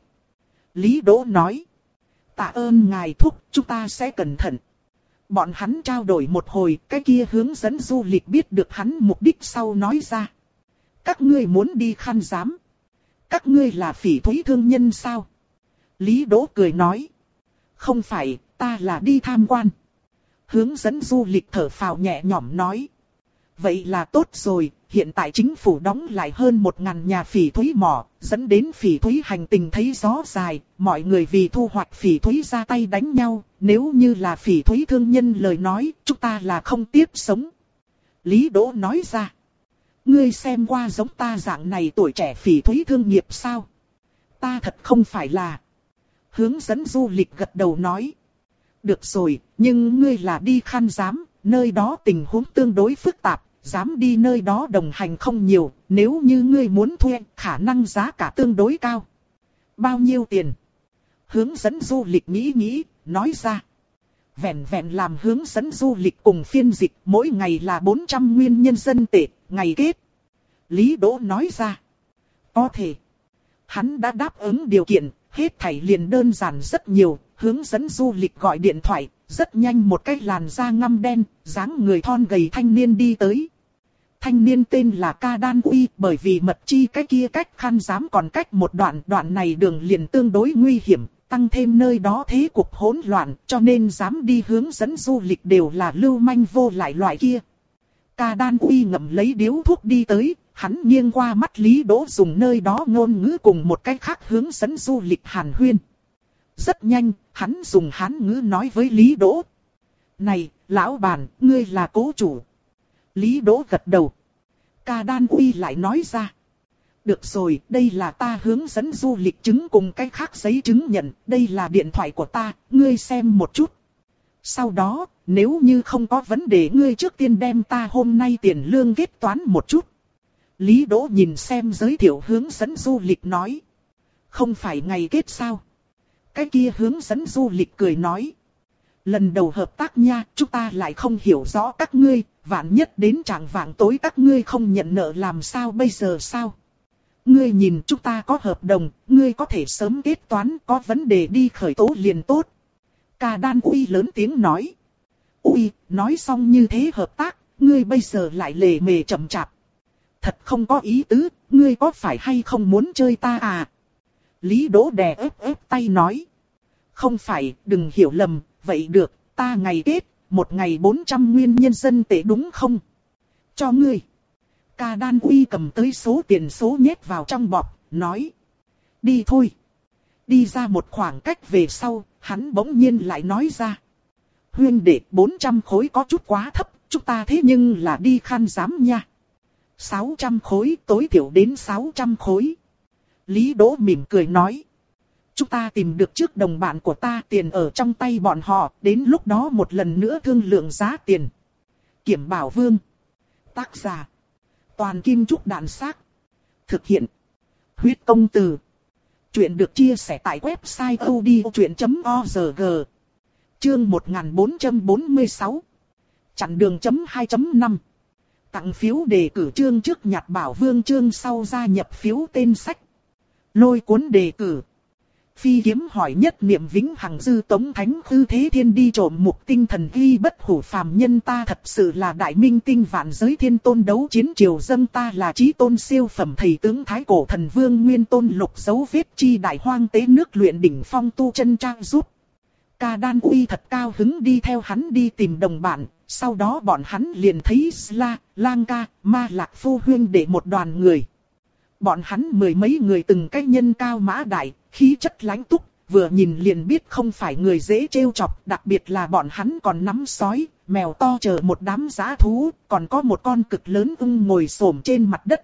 Lý Đỗ nói. Tạ ơn ngài thúc, chúng ta sẽ cẩn thận. Bọn hắn trao đổi một hồi, cái kia hướng dẫn du lịch biết được hắn mục đích sau nói ra. Các ngươi muốn đi Khăn Giám. Các ngươi là phỉ thúy thương nhân sao? Lý Đỗ cười nói. Không phải, ta là đi tham quan. Hướng dẫn du lịch thở phào nhẹ nhõm nói. Vậy là tốt rồi, hiện tại chính phủ đóng lại hơn một ngàn nhà phỉ thúy mỏ, dẫn đến phỉ thúy hành tình thấy gió dài, mọi người vì thu hoạch phỉ thúy ra tay đánh nhau, nếu như là phỉ thúy thương nhân lời nói, chúng ta là không tiếp sống. Lý Đỗ nói ra. Ngươi xem qua giống ta dạng này tuổi trẻ phỉ thúy thương nghiệp sao? Ta thật không phải là. Hướng dẫn du lịch gật đầu nói. Được rồi, nhưng ngươi là đi Khăn Giám, nơi đó tình huống tương đối phức tạp, dám đi nơi đó đồng hành không nhiều, nếu như ngươi muốn thuê, khả năng giá cả tương đối cao. Bao nhiêu tiền? Hướng dẫn du lịch nghĩ nghĩ, nói ra. Vẹn vẹn làm hướng dẫn du lịch cùng phiên dịch, mỗi ngày là bốn trăm nguyên nhân dân tệ, ngày kết. Lý Đỗ nói ra. Có thể. Hắn đã đáp ứng điều kiện, hết thảy liền đơn giản rất nhiều. Hướng dẫn du lịch gọi điện thoại, rất nhanh một cái làn da ngăm đen, dáng người thon gầy thanh niên đi tới. Thanh niên tên là Ca Đan Uy, bởi vì Mật Chi cái kia cách Khăn Giám còn cách một đoạn, đoạn này đường liền tương đối nguy hiểm, tăng thêm nơi đó thế cục hỗn loạn, cho nên dám đi hướng dẫn du lịch đều là lưu manh vô lại loại kia. Ca Đan Uy ngậm lấy điếu thuốc đi tới, hắn nghiêng qua mắt Lý Đỗ dùng nơi đó ngôn ngữ cùng một cách khác hướng dẫn du lịch hàn huyên. Rất nhanh, hắn dùng Hán ngữ nói với Lý Đỗ. Này, lão bản, ngươi là cố chủ. Lý Đỗ gật đầu. Ca Đan Uy lại nói ra. Được rồi, đây là ta hướng dẫn du lịch chứng cùng cái khác giấy chứng nhận, đây là điện thoại của ta, ngươi xem một chút. Sau đó, nếu như không có vấn đề ngươi trước tiên đem ta hôm nay tiền lương kết toán một chút. Lý Đỗ nhìn xem giới thiệu hướng dẫn du lịch nói. Không phải ngày kết sao? Cái kia hướng dẫn du lịch cười nói. Lần đầu hợp tác nha, chúng ta lại không hiểu rõ các ngươi, vạn nhất đến trạng vạng tối các ngươi không nhận nợ làm sao bây giờ sao? Ngươi nhìn chúng ta có hợp đồng, ngươi có thể sớm kết toán, có vấn đề đi khởi tố liền tốt. Ca Đan Uy lớn tiếng nói. Uy, nói xong như thế hợp tác, ngươi bây giờ lại lề mề chậm chạp. Thật không có ý tứ, ngươi có phải hay không muốn chơi ta à? Lý Đỗ đè ép ép tay nói. Không phải, đừng hiểu lầm, vậy được, ta ngày kết, một ngày bốn trăm nguyên nhân dân tệ đúng không? Cho ngươi. Ca Đan Uy cầm tới số tiền số nhét vào trong bọc, nói. Đi thôi. Đi ra một khoảng cách về sau, hắn bỗng nhiên lại nói ra. Huyên đệ bốn trăm khối có chút quá thấp, chúng ta thế nhưng là đi Khăn Giám nha. sáu trăm khối tối thiểu đến sáu trăm khối. Lý Đỗ mỉm cười nói. Chúng ta tìm được trước đồng bạn của ta, tiền ở trong tay bọn họ, đến lúc đó một lần nữa thương lượng giá tiền. Kiểm Bảo Vương. Tác giả. Toàn Kim Trúc Đạn Xác. Thực hiện. Huyết Công Từ. Chuyện được chia sẻ tại website audiochuyện chấm org. Chương một nghìn bốn trăm bốn mươi sáu. Chặn đường chấm hai chấm năm. Tặng phiếu đề cử chương trước nhặt Bảo Vương chương sau gia nhập phiếu tên sách. Lôi cuốn đề cử. Phi kiếm hỏi nhất niệm vĩnh hằng dư tống thánh hư thế thiên đi trộm mục tinh thần ghi bất hủ phàm nhân ta thật sự là đại minh tinh vạn giới thiên tôn đấu chiến triều dâng ta là chí tôn siêu phẩm thầy tướng thái cổ thần vương nguyên tôn lục dấu vết chi đại hoang tế nước luyện đỉnh phong tu chân trang giúp. Ca Đan Uy thật cao hứng đi theo hắn đi tìm đồng bạn, sau đó bọn hắn liền thấy Sla, Lang Ca, Ma Lạc Phu huyên để một đoàn người. Bọn hắn mười mấy người từng cái nhân cao mã đại, khí chất lãnh túc, vừa nhìn liền biết không phải người dễ trêu chọc, đặc biệt là bọn hắn còn nắm sói, mèo to chờ một đám dã thú, còn có một con cực lớn ưng ngồi xổm trên mặt đất.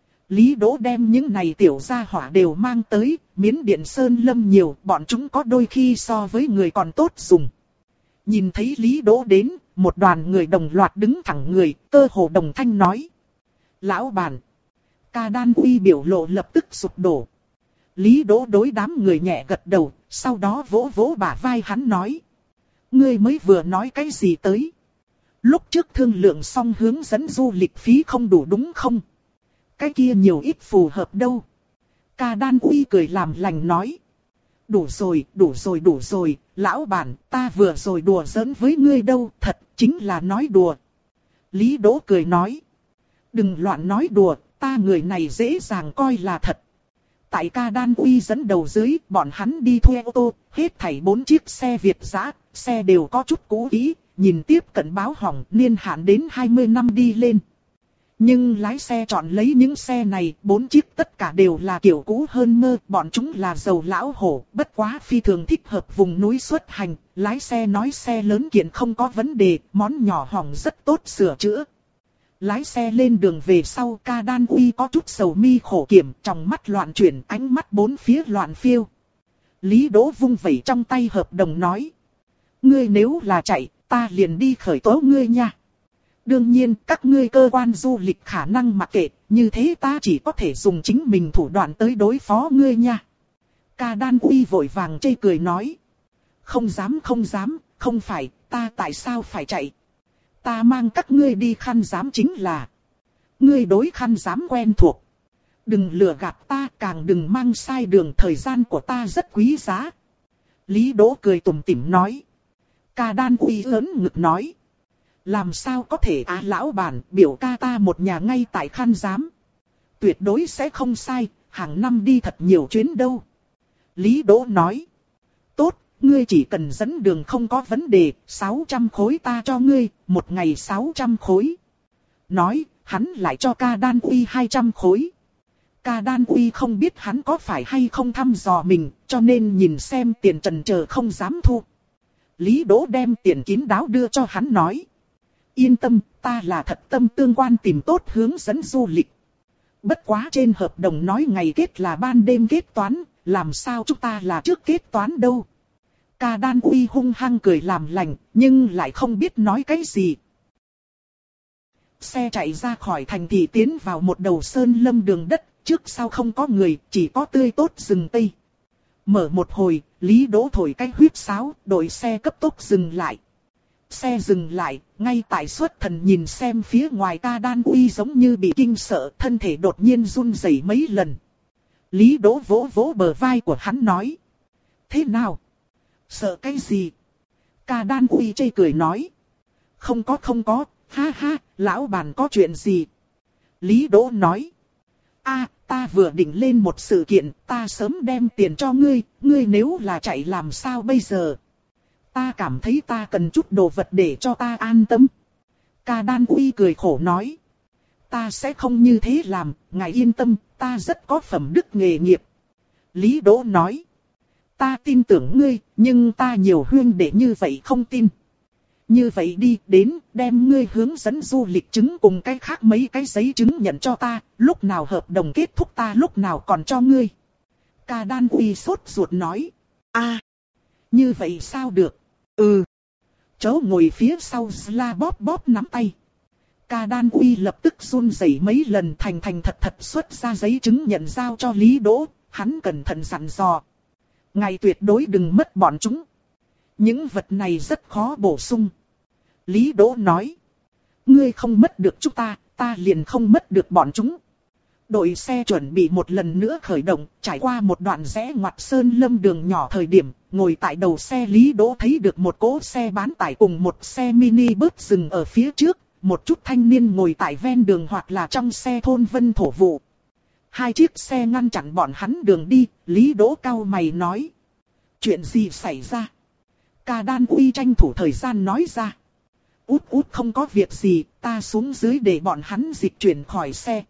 Lý Đỗ đem những này tiểu gia hỏa đều mang tới, Miến Điện Sơn Lâm nhiều, bọn chúng có đôi khi so với người còn tốt dùng. Nhìn thấy Lý Đỗ đến, một đoàn người đồng loạt đứng thẳng người, cơ hồ đồng thanh nói. Lão bản. Ca Đan Uy biểu lộ lập tức sụp đổ. Lý Đỗ đối đám người nhẹ gật đầu, sau đó vỗ vỗ bả vai hắn nói. Ngươi mới vừa nói cái gì tới? Lúc trước thương lượng xong hướng dẫn du lịch phí không đủ đúng không? Cái kia nhiều ít phù hợp đâu. Ca Đan Uy cười làm lành nói. Đủ rồi, đủ rồi, đủ rồi, lão bản, ta vừa rồi đùa giỡn với ngươi đâu, thật, chính là nói đùa. Lý Đỗ cười nói. Đừng loạn nói đùa, ta người này dễ dàng coi là thật. Tại Ca Đan Uy dẫn đầu dưới, bọn hắn đi thuê ô tô, hết thảy bốn chiếc xe Việt dã, xe đều có chút cũ kỹ, nhìn tiếp cận báo hỏng, niên hạn đến hai mươi năm đi lên. Nhưng lái xe chọn lấy những xe này, bốn chiếc tất cả đều là kiểu cũ hơn mơ, bọn chúng là dầu lão hổ, bất quá phi thường thích hợp vùng núi xuất hành, lái xe nói xe lớn kiện không có vấn đề, món nhỏ hỏng rất tốt sửa chữa. Lái xe lên đường về sau, Ca Đan Uy có chút sầu mi khổ kiểm, trong mắt loạn chuyển, ánh mắt bốn phía loạn phiêu. Lý Đỗ vung vẩy trong tay hợp đồng nói. Ngươi nếu là chạy, ta liền đi khởi tố ngươi nha. Đương nhiên, các ngươi cơ quan du lịch khả năng mặc kệ, như thế ta chỉ có thể dùng chính mình thủ đoạn tới đối phó ngươi nha. Ca Đan Uy vội vàng chê cười nói. Không dám không dám, không phải, ta tại sao phải chạy? Ta mang các ngươi đi khăn giám chính là. Ngươi đối khăn giám quen thuộc. Đừng lừa gạt ta, càng đừng mang sai đường, thời gian của ta rất quý giá. Lý Đỗ cười tủm tỉm nói. Ca Đan Uy ớn ngực nói. Làm sao có thể á à, lão bản, biểu ca ta một nhà ngay tại khăn giám. Tuyệt đối sẽ không sai, hàng năm đi thật nhiều chuyến đâu. Lý Đỗ nói. Tốt, ngươi chỉ cần dẫn đường không có vấn đề, sáu trăm khối ta cho ngươi, một ngày sáu trăm khối. Nói, hắn lại cho Ca Đan Uy hai trăm khối. Ca Đan Uy không biết hắn có phải hay không thăm dò mình, cho nên nhìn xem tiền trần chờ không dám thu. Lý Đỗ đem tiền kín đáo đưa cho hắn nói. Yên tâm, ta là thật tâm tương quan tìm tốt hướng dẫn du lịch. Bất quá trên hợp đồng nói ngày kết là ban đêm kết toán, làm sao chúng ta là trước kết toán đâu. Ca Đan Uy hung hăng cười làm lành, nhưng lại không biết nói cái gì. Xe chạy ra khỏi thành thị tiến vào một đầu sơn lâm đường đất, trước sau không có người, chỉ có tươi tốt rừng tây. Mở một hồi, Lý Đỗ thổi cái huýt sáo, đội xe cấp tốc dừng lại. Xe dừng lại, ngay tại xuất thần nhìn xem phía ngoài Ca Đan Uy giống như bị kinh sợ, thân thể đột nhiên run rẩy mấy lần. Lý Đỗ vỗ vỗ bờ vai của hắn nói. Thế nào? Sợ cái gì? Ca Đan Uy chê cười nói. Không có không có, ha ha, lão bản có chuyện gì? Lý Đỗ nói. A, ta vừa định lên một sự kiện, ta sớm đem tiền cho ngươi, ngươi nếu là chạy làm sao bây giờ? Ta cảm thấy ta cần chút đồ vật để cho ta an tâm. Ca Đan Uy cười khổ nói. Ta sẽ không như thế làm, ngài yên tâm, ta rất có phẩm đức nghề nghiệp. Lý Đỗ nói. Ta tin tưởng ngươi, nhưng ta nhiều huynh đệ như vậy không tin. Như vậy đi, đến, đem ngươi hướng dẫn du lịch chứng cùng cái khác mấy cái giấy chứng nhận cho ta, lúc nào hợp đồng kết thúc ta lúc nào còn cho ngươi. Ca Đan Uy sốt ruột nói. a như vậy sao được? Ừ. Chó ngồi phía sau la bóp bóp nắm tay. Ca Đan Uy lập tức run rẩy mấy lần, thành thành thật thật xuất ra giấy chứng nhận giao cho Lý Đỗ. Hắn cẩn thận dặn dò. Ngài tuyệt đối đừng mất bọn chúng. Những vật này rất khó bổ sung. Lý Đỗ nói. Ngươi không mất được chúng ta, ta liền không mất được bọn chúng. Đội xe chuẩn bị một lần nữa khởi động, trải qua một đoạn rẽ ngoặt sơn lâm đường nhỏ thời điểm, ngồi tại đầu xe Lý Đỗ thấy được một cỗ xe bán tải cùng một xe mini bus dừng ở phía trước, một chút thanh niên ngồi tại ven đường hoặc là trong xe thôn vân thổ vụ. Hai chiếc xe ngăn chặn bọn hắn đường đi, Lý Đỗ cau mày nói. Chuyện gì xảy ra? Ca Đan Uy tranh thủ thời gian nói ra. Út út không có việc gì, ta xuống dưới để bọn hắn dịch chuyển khỏi xe.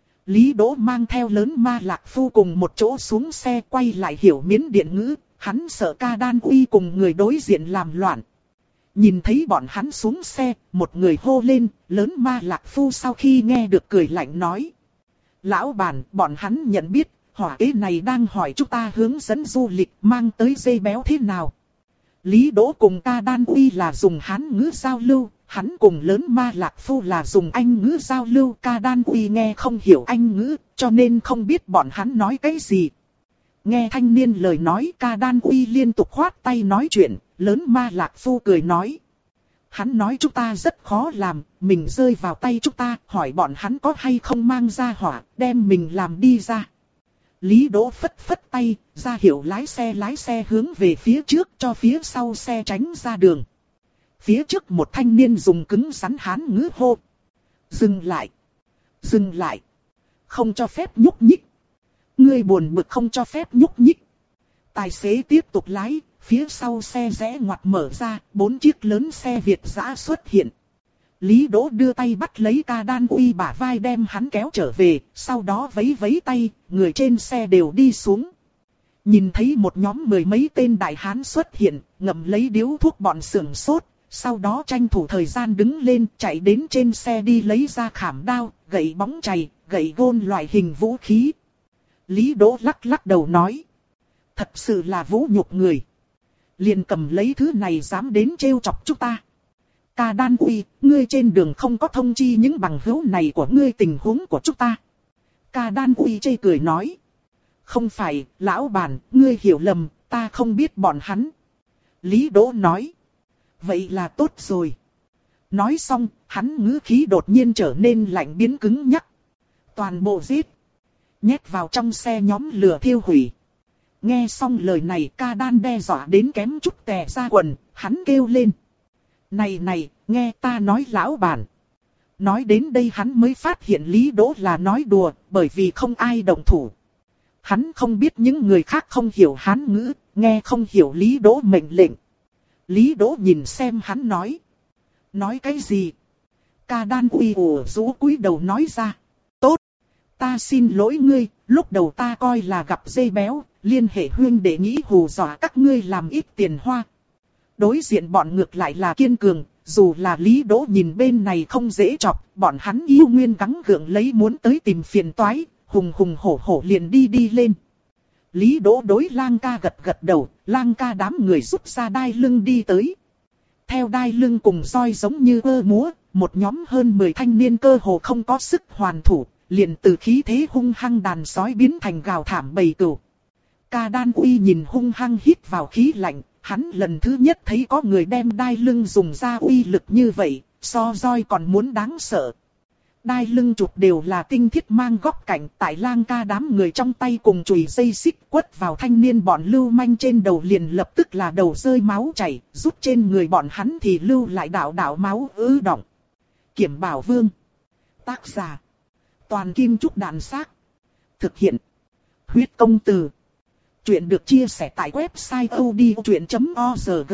Lý Đỗ mang theo lớn ma lạc phu cùng một chỗ xuống xe, quay lại hiểu Miến Điện ngữ, hắn sợ Ca Đan Uy cùng người đối diện làm loạn. Nhìn thấy bọn hắn xuống xe, một người hô lên, lớn ma lạc phu sau khi nghe được cười lạnh nói. Lão bản, bọn hắn nhận biết, hỏa kế này đang hỏi chúng ta hướng dẫn du lịch mang tới dây béo thế nào. Lý Đỗ cùng Ca Đan Uy là dùng Hán ngữ giao lưu, hắn cùng lớn ma lạc phu là dùng Anh ngữ giao lưu. Ca Đan Uy nghe không hiểu Anh ngữ, cho nên không biết bọn hắn nói cái gì. Nghe thanh niên lời nói, Ca Đan Uy liên tục khoát tay nói chuyện, lớn ma lạc phu cười nói. Hắn nói chúng ta rất khó làm, mình rơi vào tay chúng ta, hỏi bọn hắn có hay không mang ra hỏa, đem mình làm đi ra. Lý Đỗ phất phất tay, ra hiệu lái xe lái xe hướng về phía trước cho phía sau xe tránh ra đường. Phía trước một thanh niên dùng cứng rắn Hán ngữ hô. Dừng lại. Dừng lại. Không cho phép nhúc nhích. Ngươi buồn bực không cho phép nhúc nhích. Tài xế tiếp tục lái, phía sau xe rẽ ngoặt mở ra, bốn chiếc lớn xe Việt dã xuất hiện. Lý Đỗ đưa tay bắt lấy Ca Đan Uy bả vai đem hắn kéo trở về, sau đó vẫy vẫy tay, người trên xe đều đi xuống. Nhìn thấy một nhóm mười mấy tên đại hán xuất hiện, ngậm lấy điếu thuốc bọn sưởng sốt, sau đó tranh thủ thời gian đứng lên chạy đến trên xe đi lấy ra khảm đao, gậy bóng chày, gậy gôn loại hình vũ khí. Lý Đỗ lắc lắc đầu nói. Thật sự là vũ nhục người. Liền cầm lấy thứ này dám đến trêu chọc chúng ta. Ca Đan Uy, ngươi trên đường không có thông chi những bằng hữu này của ngươi tình huống của chúng ta. Ca Đan Uy chê cười nói. Không phải, lão bản, ngươi hiểu lầm, ta không biết bọn hắn. Lý Đỗ nói. Vậy là tốt rồi. Nói xong, hắn ngữ khí đột nhiên trở nên lạnh biến cứng nhắc. Toàn bộ giết. Nhét vào trong xe nhóm lửa thiêu hủy. Nghe xong lời này, Ca Đan đe dọa đến kém chút tè ra quần, hắn kêu lên. Này này, nghe ta nói lão bản. Nói đến đây hắn mới phát hiện Lý Đỗ là nói đùa, bởi vì không ai động thủ. Hắn không biết những người khác không hiểu Hán ngữ, nghe không hiểu Lý Đỗ mệnh lệnh. Lý Đỗ nhìn xem hắn nói. Nói cái gì? Ca Đan Uy ủ rũ cúi đầu nói ra. Tốt, ta xin lỗi ngươi, lúc đầu ta coi là gặp dây béo, liên hệ huyên để nghĩ hù dọa các ngươi làm ít tiền hoa. Đối diện bọn ngược lại là kiên cường, dù là Lý Đỗ nhìn bên này không dễ chọc, bọn hắn yêu nguyên gắng gượng lấy muốn tới tìm phiền toái, hùng hùng hổ hổ liền đi đi lên. Lý Đỗ đối Lang Ca gật gật đầu, Lang Ca đám người rút ra đai lưng đi tới. Theo đai lưng cùng roi giống như ơ múa, một nhóm hơn mười thanh niên cơ hồ không có sức hoàn thủ, liền từ khí thế hung hăng đàn sói biến thành gào thảm bầy cừu. Ca Đan Uy nhìn hung hăng hít vào khí lạnh, hắn lần thứ nhất thấy có người đem đai lưng dùng ra uy lực như vậy, so roi còn muốn đáng sợ. Đai lưng chụp đều là tinh thiết mang góc cạnh, tại Lang Ca đám người trong tay cùng chùy dây xích quất vào thanh niên bọn lưu manh trên đầu liền lập tức là đầu rơi máu chảy, rút trên người bọn hắn thì lưu lại đạo đạo máu ứ đọng. Kiểm Bảo Vương. Tác giả. Toàn Kim Trúc Đạn Xác. Thực hiện. Huyết Công Từ. Chuyện được chia sẻ tại website odchuyện chấm org.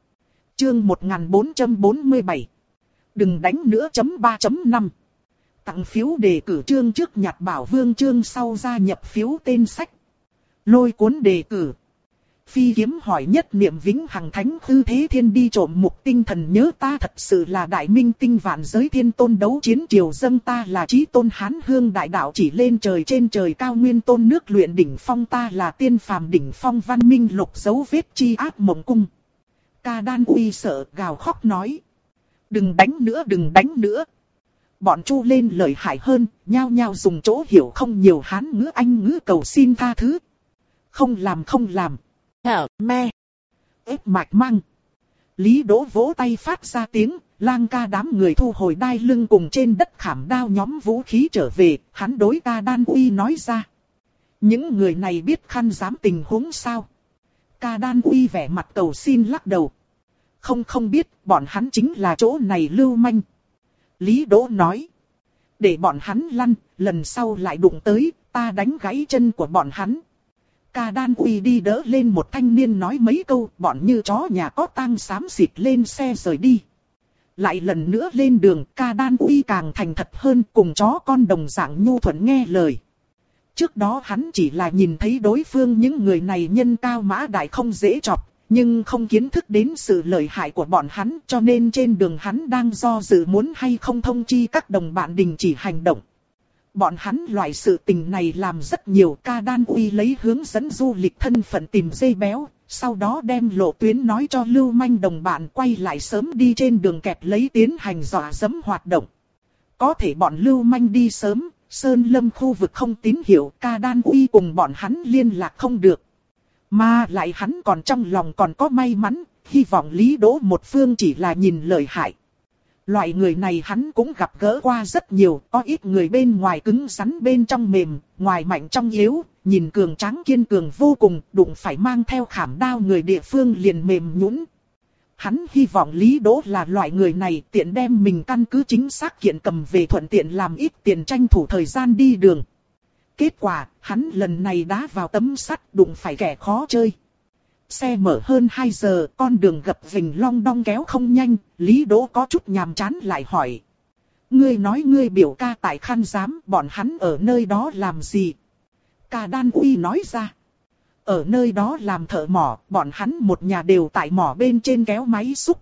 Chương một nghìn bốn trăm bốn mươi bảy. Đừng đánh nữa chấm ba chấm năm. Tặng phiếu đề cử chương trước nhặt Bảo Vương chương sau gia nhập phiếu tên sách. Lôi cuốn đề cử. Phi kiếm hỏi nhất niệm vĩnh hằng thánh hư thế thiên đi trộm mục tinh thần nhớ ta thật sự là đại minh tinh vạn giới thiên tôn đấu chiến triều dâng ta là chí tôn hán hương đại đạo chỉ lên trời trên trời cao nguyên tôn nước luyện đỉnh phong ta là tiên phàm đỉnh phong văn minh lục dấu vết chi ác mộng cung. Ca Đan Uy sợ gào khóc nói. Đừng đánh nữa đừng đánh nữa. Bọn Chu lên lợi hại hơn, nhao nhao dùng chỗ hiểu không nhiều Hán ngữ Anh ngữ cầu xin tha thứ. Không làm không làm. Hở me. Ép mạch măng. Lý Đỗ vỗ tay phát ra tiếng, Lang Ca đám người thu hồi đai lưng cùng trên đất khảm đao nhóm vũ khí trở về, hắn đối Ca Đan Uy nói ra. Những người này biết khăn dám tình huống sao? Ca Đan Uy vẻ mặt cầu xin lắc đầu. Không không biết, bọn hắn chính là chỗ này lưu manh. Lý Đỗ nói. Để bọn hắn lăn, lần sau lại đụng tới, ta đánh gãy chân của bọn hắn. Ca Đan Uy đi đỡ lên một thanh niên nói mấy câu, bọn như chó nhà có tang xám xịt lên xe rời đi. Lại lần nữa lên đường, Ca Đan Uy càng thành thật hơn, cùng chó con đồng dạng nhu thuận nghe lời. Trước đó hắn chỉ là nhìn thấy đối phương những người này nhân cao mã đại không dễ chọc, nhưng không kiến thức đến sự lợi hại của bọn hắn, cho nên trên đường hắn đang do dự muốn hay không thông chi các đồng bạn đình chỉ hành động. Bọn hắn loại sự tình này làm rất nhiều. Ca Đan Uy lấy hướng dẫn du lịch thân phận tìm dây béo, sau đó đem lộ tuyến nói cho lưu manh đồng bạn quay lại sớm đi trên đường kẹp lấy tiến hành dọa dẫm hoạt động. Có thể bọn lưu manh đi sớm, Sơn Lâm khu vực không tín hiệu, Ca Đan Uy cùng bọn hắn liên lạc không được. Mà lại hắn còn trong lòng còn có may mắn, hy vọng Lý Đỗ một phương chỉ là nhìn lợi hại. Loại người này hắn cũng gặp gỡ qua rất nhiều, có ít người bên ngoài cứng rắn bên trong mềm, ngoài mạnh trong yếu, nhìn cường tráng kiên cường vô cùng, đụng phải mang theo khảm đao người địa phương liền mềm nhũn. Hắn hy vọng Lý Đỗ là loại người này, tiện đem mình căn cứ chính xác kiện cầm về thuận tiện làm ít tiền tranh thủ thời gian đi đường. Kết quả, hắn lần này đá vào tấm sắt, đụng phải kẻ khó chơi. Xe mở hơn hai giờ, con đường gập ghềnh long đong kéo không nhanh, Lý Đỗ có chút nhàm chán lại hỏi. Ngươi nói ngươi biểu ca tại Khan Giám, bọn hắn ở nơi đó làm gì? Ca Đan Uy nói ra. Ở nơi đó làm thợ mỏ, bọn hắn một nhà đều tại mỏ bên trên kéo máy xúc.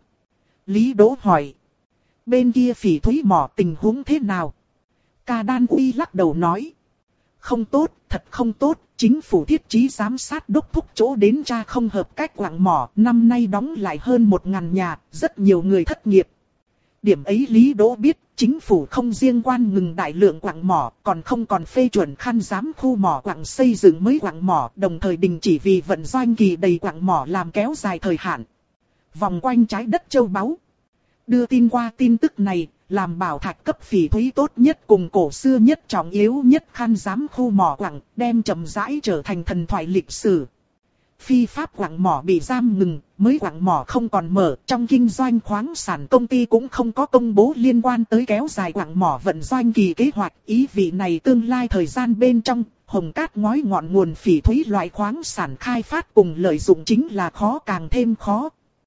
Lý Đỗ hỏi. Bên kia phỉ thúy mỏ tình huống thế nào? Ca Đan Uy lắc đầu nói. Không tốt, thật không tốt, chính phủ thiết trí giám sát đốc thúc chỗ đến tra không hợp cách quặng mỏ, năm nay đóng lại hơn một ngàn nhà, rất nhiều người thất nghiệp. Điểm ấy Lý Đỗ biết, chính phủ không riêng quan ngừng đại lượng quặng mỏ, còn không còn phê chuẩn Khan Giám khu mỏ quặng xây dựng mới quặng mỏ, đồng thời đình chỉ vì vận doanh kỳ đầy quặng mỏ làm kéo dài thời hạn. Vòng quanh trái đất châu báu. Đưa tin qua tin tức này, làm bảo thạch cấp phỉ thúy tốt nhất cùng cổ xưa nhất trọng yếu nhất Khan Giám khu mỏ quặng, đem chậm rãi trở thành thần thoại lịch sử. Phi pháp quặng mỏ bị giam ngừng, mới quặng mỏ không còn mở, trong kinh doanh khoáng sản công ty cũng không có công bố liên quan tới kéo dài quặng mỏ vận doanh kỳ kế hoạch. Ý vị này tương lai thời gian bên trong, hồng cát ngói ngọn nguồn phỉ thúy loại khoáng sản khai phát cùng lợi dụng chính là khó càng thêm khó.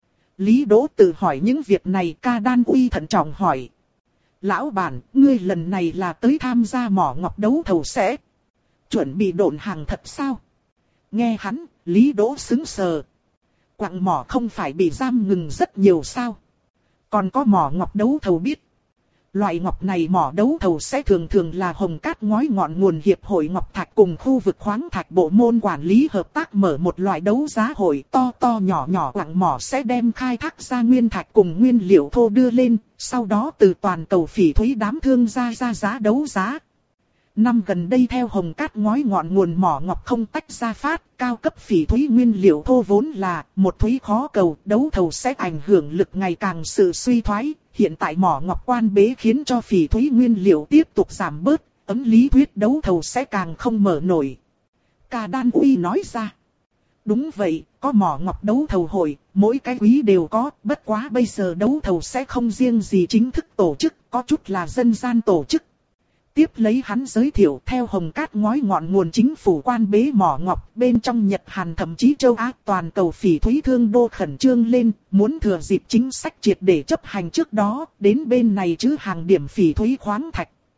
Lý Đỗ tự hỏi những việc này. Ca Đan Uy thận trọng hỏi. Lão bản, ngươi lần này là tới tham gia mỏ ngọc đấu thầu sẽ chuẩn bị độn hàng thật sao? Nghe hắn, Lý Đỗ sững sờ. Quặng mỏ không phải bị giam ngừng rất nhiều sao? Còn có mỏ ngọc đấu thầu biết. Loại ngọc này mỏ đấu thầu sẽ thường thường là hồng cát ngói ngọn nguồn hiệp hội ngọc thạch cùng khu vực khoáng thạch bộ môn quản lý hợp tác mở một loại đấu giá hội to to nhỏ nhỏ. Quặng mỏ sẽ đem khai thác ra nguyên thạch cùng nguyên liệu thô đưa lên, sau đó từ toàn cầu phỉ thúy đám thương gia ra giá đấu giá. Năm gần đây theo hồng cát ngói ngọn nguồn mỏ ngọc không tách ra phát, cao cấp phỉ thúy nguyên liệu thô vốn là một thúy khó cầu, đấu thầu sẽ ảnh hưởng lực ngày càng sự suy thoái. Hiện tại mỏ ngọc quan bế khiến cho phỉ thúy nguyên liệu tiếp tục giảm bớt, ấm lý thuyết đấu thầu sẽ càng không mở nổi. Ca Đan Uy nói ra. Đúng vậy, có mỏ ngọc đấu thầu hội, mỗi cái quý đều có, bất quá bây giờ đấu thầu sẽ không riêng gì chính thức tổ chức, có chút là dân gian tổ chức. Tiếp lấy hắn giới thiệu theo hồng cát ngói ngọn nguồn chính phủ quan bế mỏ ngọc bên trong Nhật Hàn thậm chí châu Á toàn cầu phỉ thúy thương đô khẩn trương lên, muốn thừa dịp chính sách triệt để chấp hành trước đó, đến bên này chứ hàng điểm phỉ thúy khoáng thạch.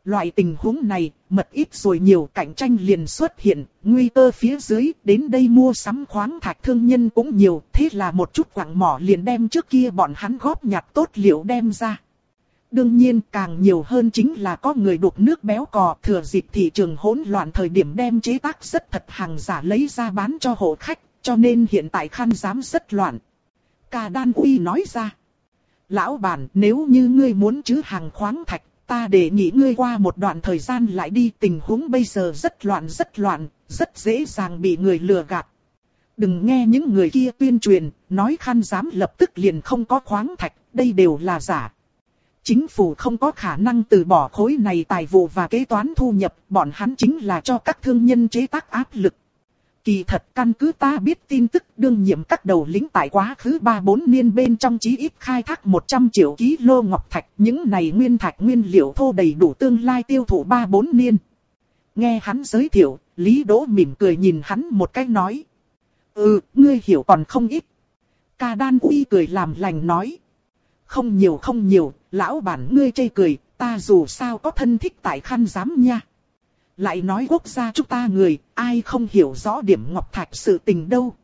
Loại tình huống này, mật ít rồi nhiều cạnh tranh liền xuất hiện, nguy cơ phía dưới, đến đây mua sắm khoáng thạch thương nhân cũng nhiều, thế là một chút quặng mỏ liền đem trước kia bọn hắn góp nhặt tốt liệu đem ra. Đương nhiên càng nhiều hơn chính là có người đục nước béo cò thừa dịp thị trường hỗn loạn thời điểm đem chế tác rất thật hàng giả lấy ra bán cho hộ khách, cho nên hiện tại khăn giám rất loạn. Ca Đan Uy nói ra, lão bản nếu như ngươi muốn trữ hàng khoáng thạch, ta đề nghị ngươi qua một đoạn thời gian lại đi, tình huống bây giờ rất loạn rất loạn, rất dễ dàng bị người lừa gạt. Đừng nghe những người kia tuyên truyền, nói khăn giám lập tức liền không có khoáng thạch, đây đều là giả. Chính phủ không có khả năng từ bỏ khối này tài vụ và kế toán thu nhập, bọn hắn chính là cho các thương nhân chế tác áp lực. Kỳ thật căn cứ ta biết tin tức đương nhiệm các đầu lĩnh tại quá khứ ba bốn niên bên trong chí ít khai thác một trăm triệu kg ngọc thạch. Những này nguyên thạch nguyên liệu thô đầy đủ tương lai tiêu thụ ba bốn niên. Nghe hắn giới thiệu, Lý Đỗ mỉm cười nhìn hắn một cái nói. Ừ, ngươi hiểu còn không ít. Ca Đan Uy cười làm lành nói. Không nhiều không nhiều, lão bản ngươi chê cười, ta dù sao có thân thích tại khăn giám nha. Lại nói quốc gia chúng ta người, ai không hiểu rõ điểm ngọc thạch sự tình đâu.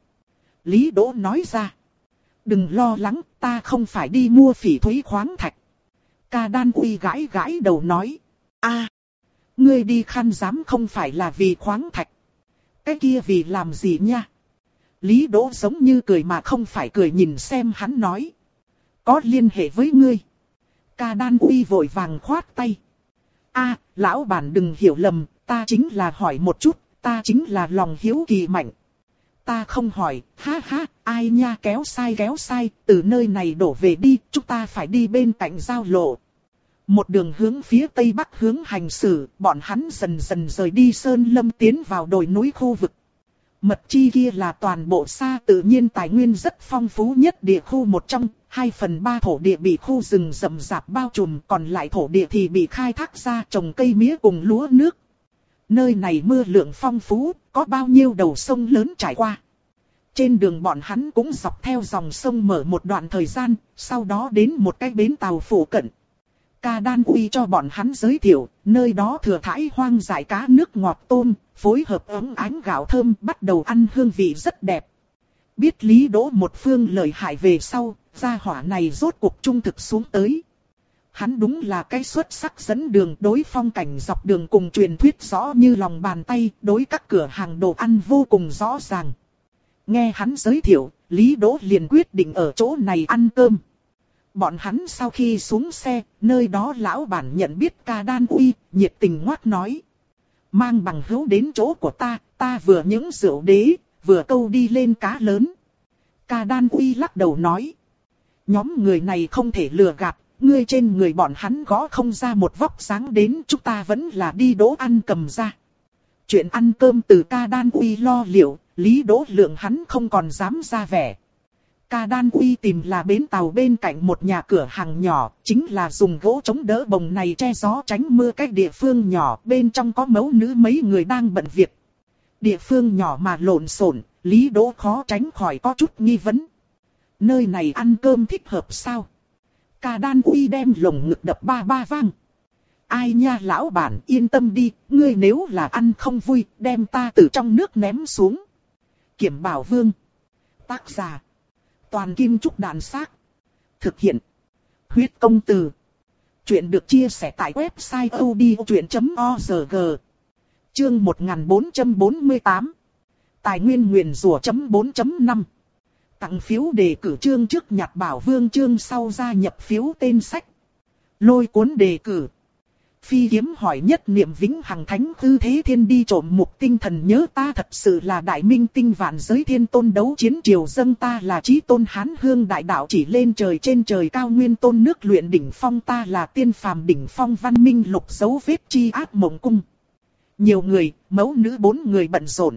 Lý Đỗ nói ra. Đừng lo lắng, ta không phải đi mua phỉ thúy khoáng thạch. Ca Đan Uy gãi gãi đầu nói. a ngươi đi khăn giám không phải là vì khoáng thạch. Cái kia vì làm gì nha? Lý Đỗ giống như cười mà không phải cười nhìn xem hắn nói. Có liên hệ với ngươi. Ca Đan Uy vội vàng khoát tay. a lão bản đừng hiểu lầm, ta chính là hỏi một chút, ta chính là lòng hiếu kỳ mạnh. Ta không hỏi, ha ha, ai nha kéo sai kéo sai, từ nơi này đổ về đi, chúng ta phải đi bên cạnh giao lộ. Một đường hướng phía tây bắc hướng hành xử, bọn hắn dần dần rời đi sơn lâm tiến vào đồi núi khu vực. Mật chi kia là toàn bộ xa tự nhiên tài nguyên rất phong phú nhất địa khu một trong, hai phần ba thổ địa bị khu rừng rậm rạp bao trùm, còn lại thổ địa thì bị khai thác ra trồng cây mía cùng lúa nước. Nơi này mưa lượng phong phú, có bao nhiêu đầu sông lớn trải qua. Trên đường bọn hắn cũng dọc theo dòng sông mở một đoạn thời gian, sau đó đến một cái bến tàu phụ cận. Ca Đan Uy cho bọn hắn giới thiệu, nơi đó thừa thãi hoang dại cá nước ngọt tôm, phối hợp ấm ánh gạo thơm bắt đầu ăn hương vị rất đẹp. Biết Lý Đỗ một phương lợi hại về sau, gia hỏa này rốt cuộc trung thực xuống tới. Hắn đúng là cái xuất sắc dẫn đường, đối phong cảnh dọc đường cùng truyền thuyết rõ như lòng bàn tay, đối các cửa hàng đồ ăn vô cùng rõ ràng. Nghe hắn giới thiệu, Lý Đỗ liền quyết định ở chỗ này ăn cơm. Bọn hắn sau khi xuống xe, nơi đó lão bản nhận biết Ca Đan Uy, nhiệt tình ngoát nói. Mang bằng hữu đến chỗ của ta, ta vừa những rượu đế, vừa câu đi lên cá lớn. Ca Đan Uy lắc đầu nói. Nhóm người này không thể lừa gạt, ngươi trên người bọn hắn gõ không ra một vóc dáng đến, chúng ta vẫn là đi Đỗ ăn cầm ra. Chuyện ăn cơm từ Ca Đan Uy lo liệu, Lý Đỗ lượng hắn không còn dám ra vẻ. Ca Đan Uy tìm là bến tàu bên cạnh một nhà cửa hàng nhỏ, chính là dùng gỗ chống đỡ bồng này che gió tránh mưa cách địa phương nhỏ, bên trong có mẫu nữ mấy người đang bận việc. Địa phương nhỏ mà lộn xộn, Lý Đỗ khó tránh khỏi có chút nghi vấn. Nơi này ăn cơm thích hợp sao? Ca Đan Uy đem lồng ngực đập ba ba vang. Ai nha lão bản yên tâm đi, ngươi nếu là ăn không vui, đem ta từ trong nước ném xuống. Kiểm Bảo Vương. Tác giả. Toàn Kim Trúc Đàn Xác. Thực hiện. Huyết Công Từ. Chuyện được chia sẻ tại website odchuyện chấm org. Chương một nghìn bốn trăm bốn mươi tám. Tài nguyên nguyền rủa chấm bốn chấm năm. Tặng phiếu đề cử chương trước nhặt Bảo Vương chương sau gia nhập phiếu tên sách. Lôi cuốn đề cử. Phi kiếm hỏi nhất niệm vĩnh hằng thánh hư thế thiên đi trộm mục tinh thần nhớ ta thật sự là đại minh tinh vạn giới thiên tôn đấu chiến triều dâng ta là chí tôn hán hương đại đạo chỉ lên trời trên trời cao nguyên tôn nước luyện đỉnh phong ta là tiên phàm đỉnh phong văn minh lục dấu vết chi ác mộng cung. Nhiều người, mẫu nữ bốn người bận rộn.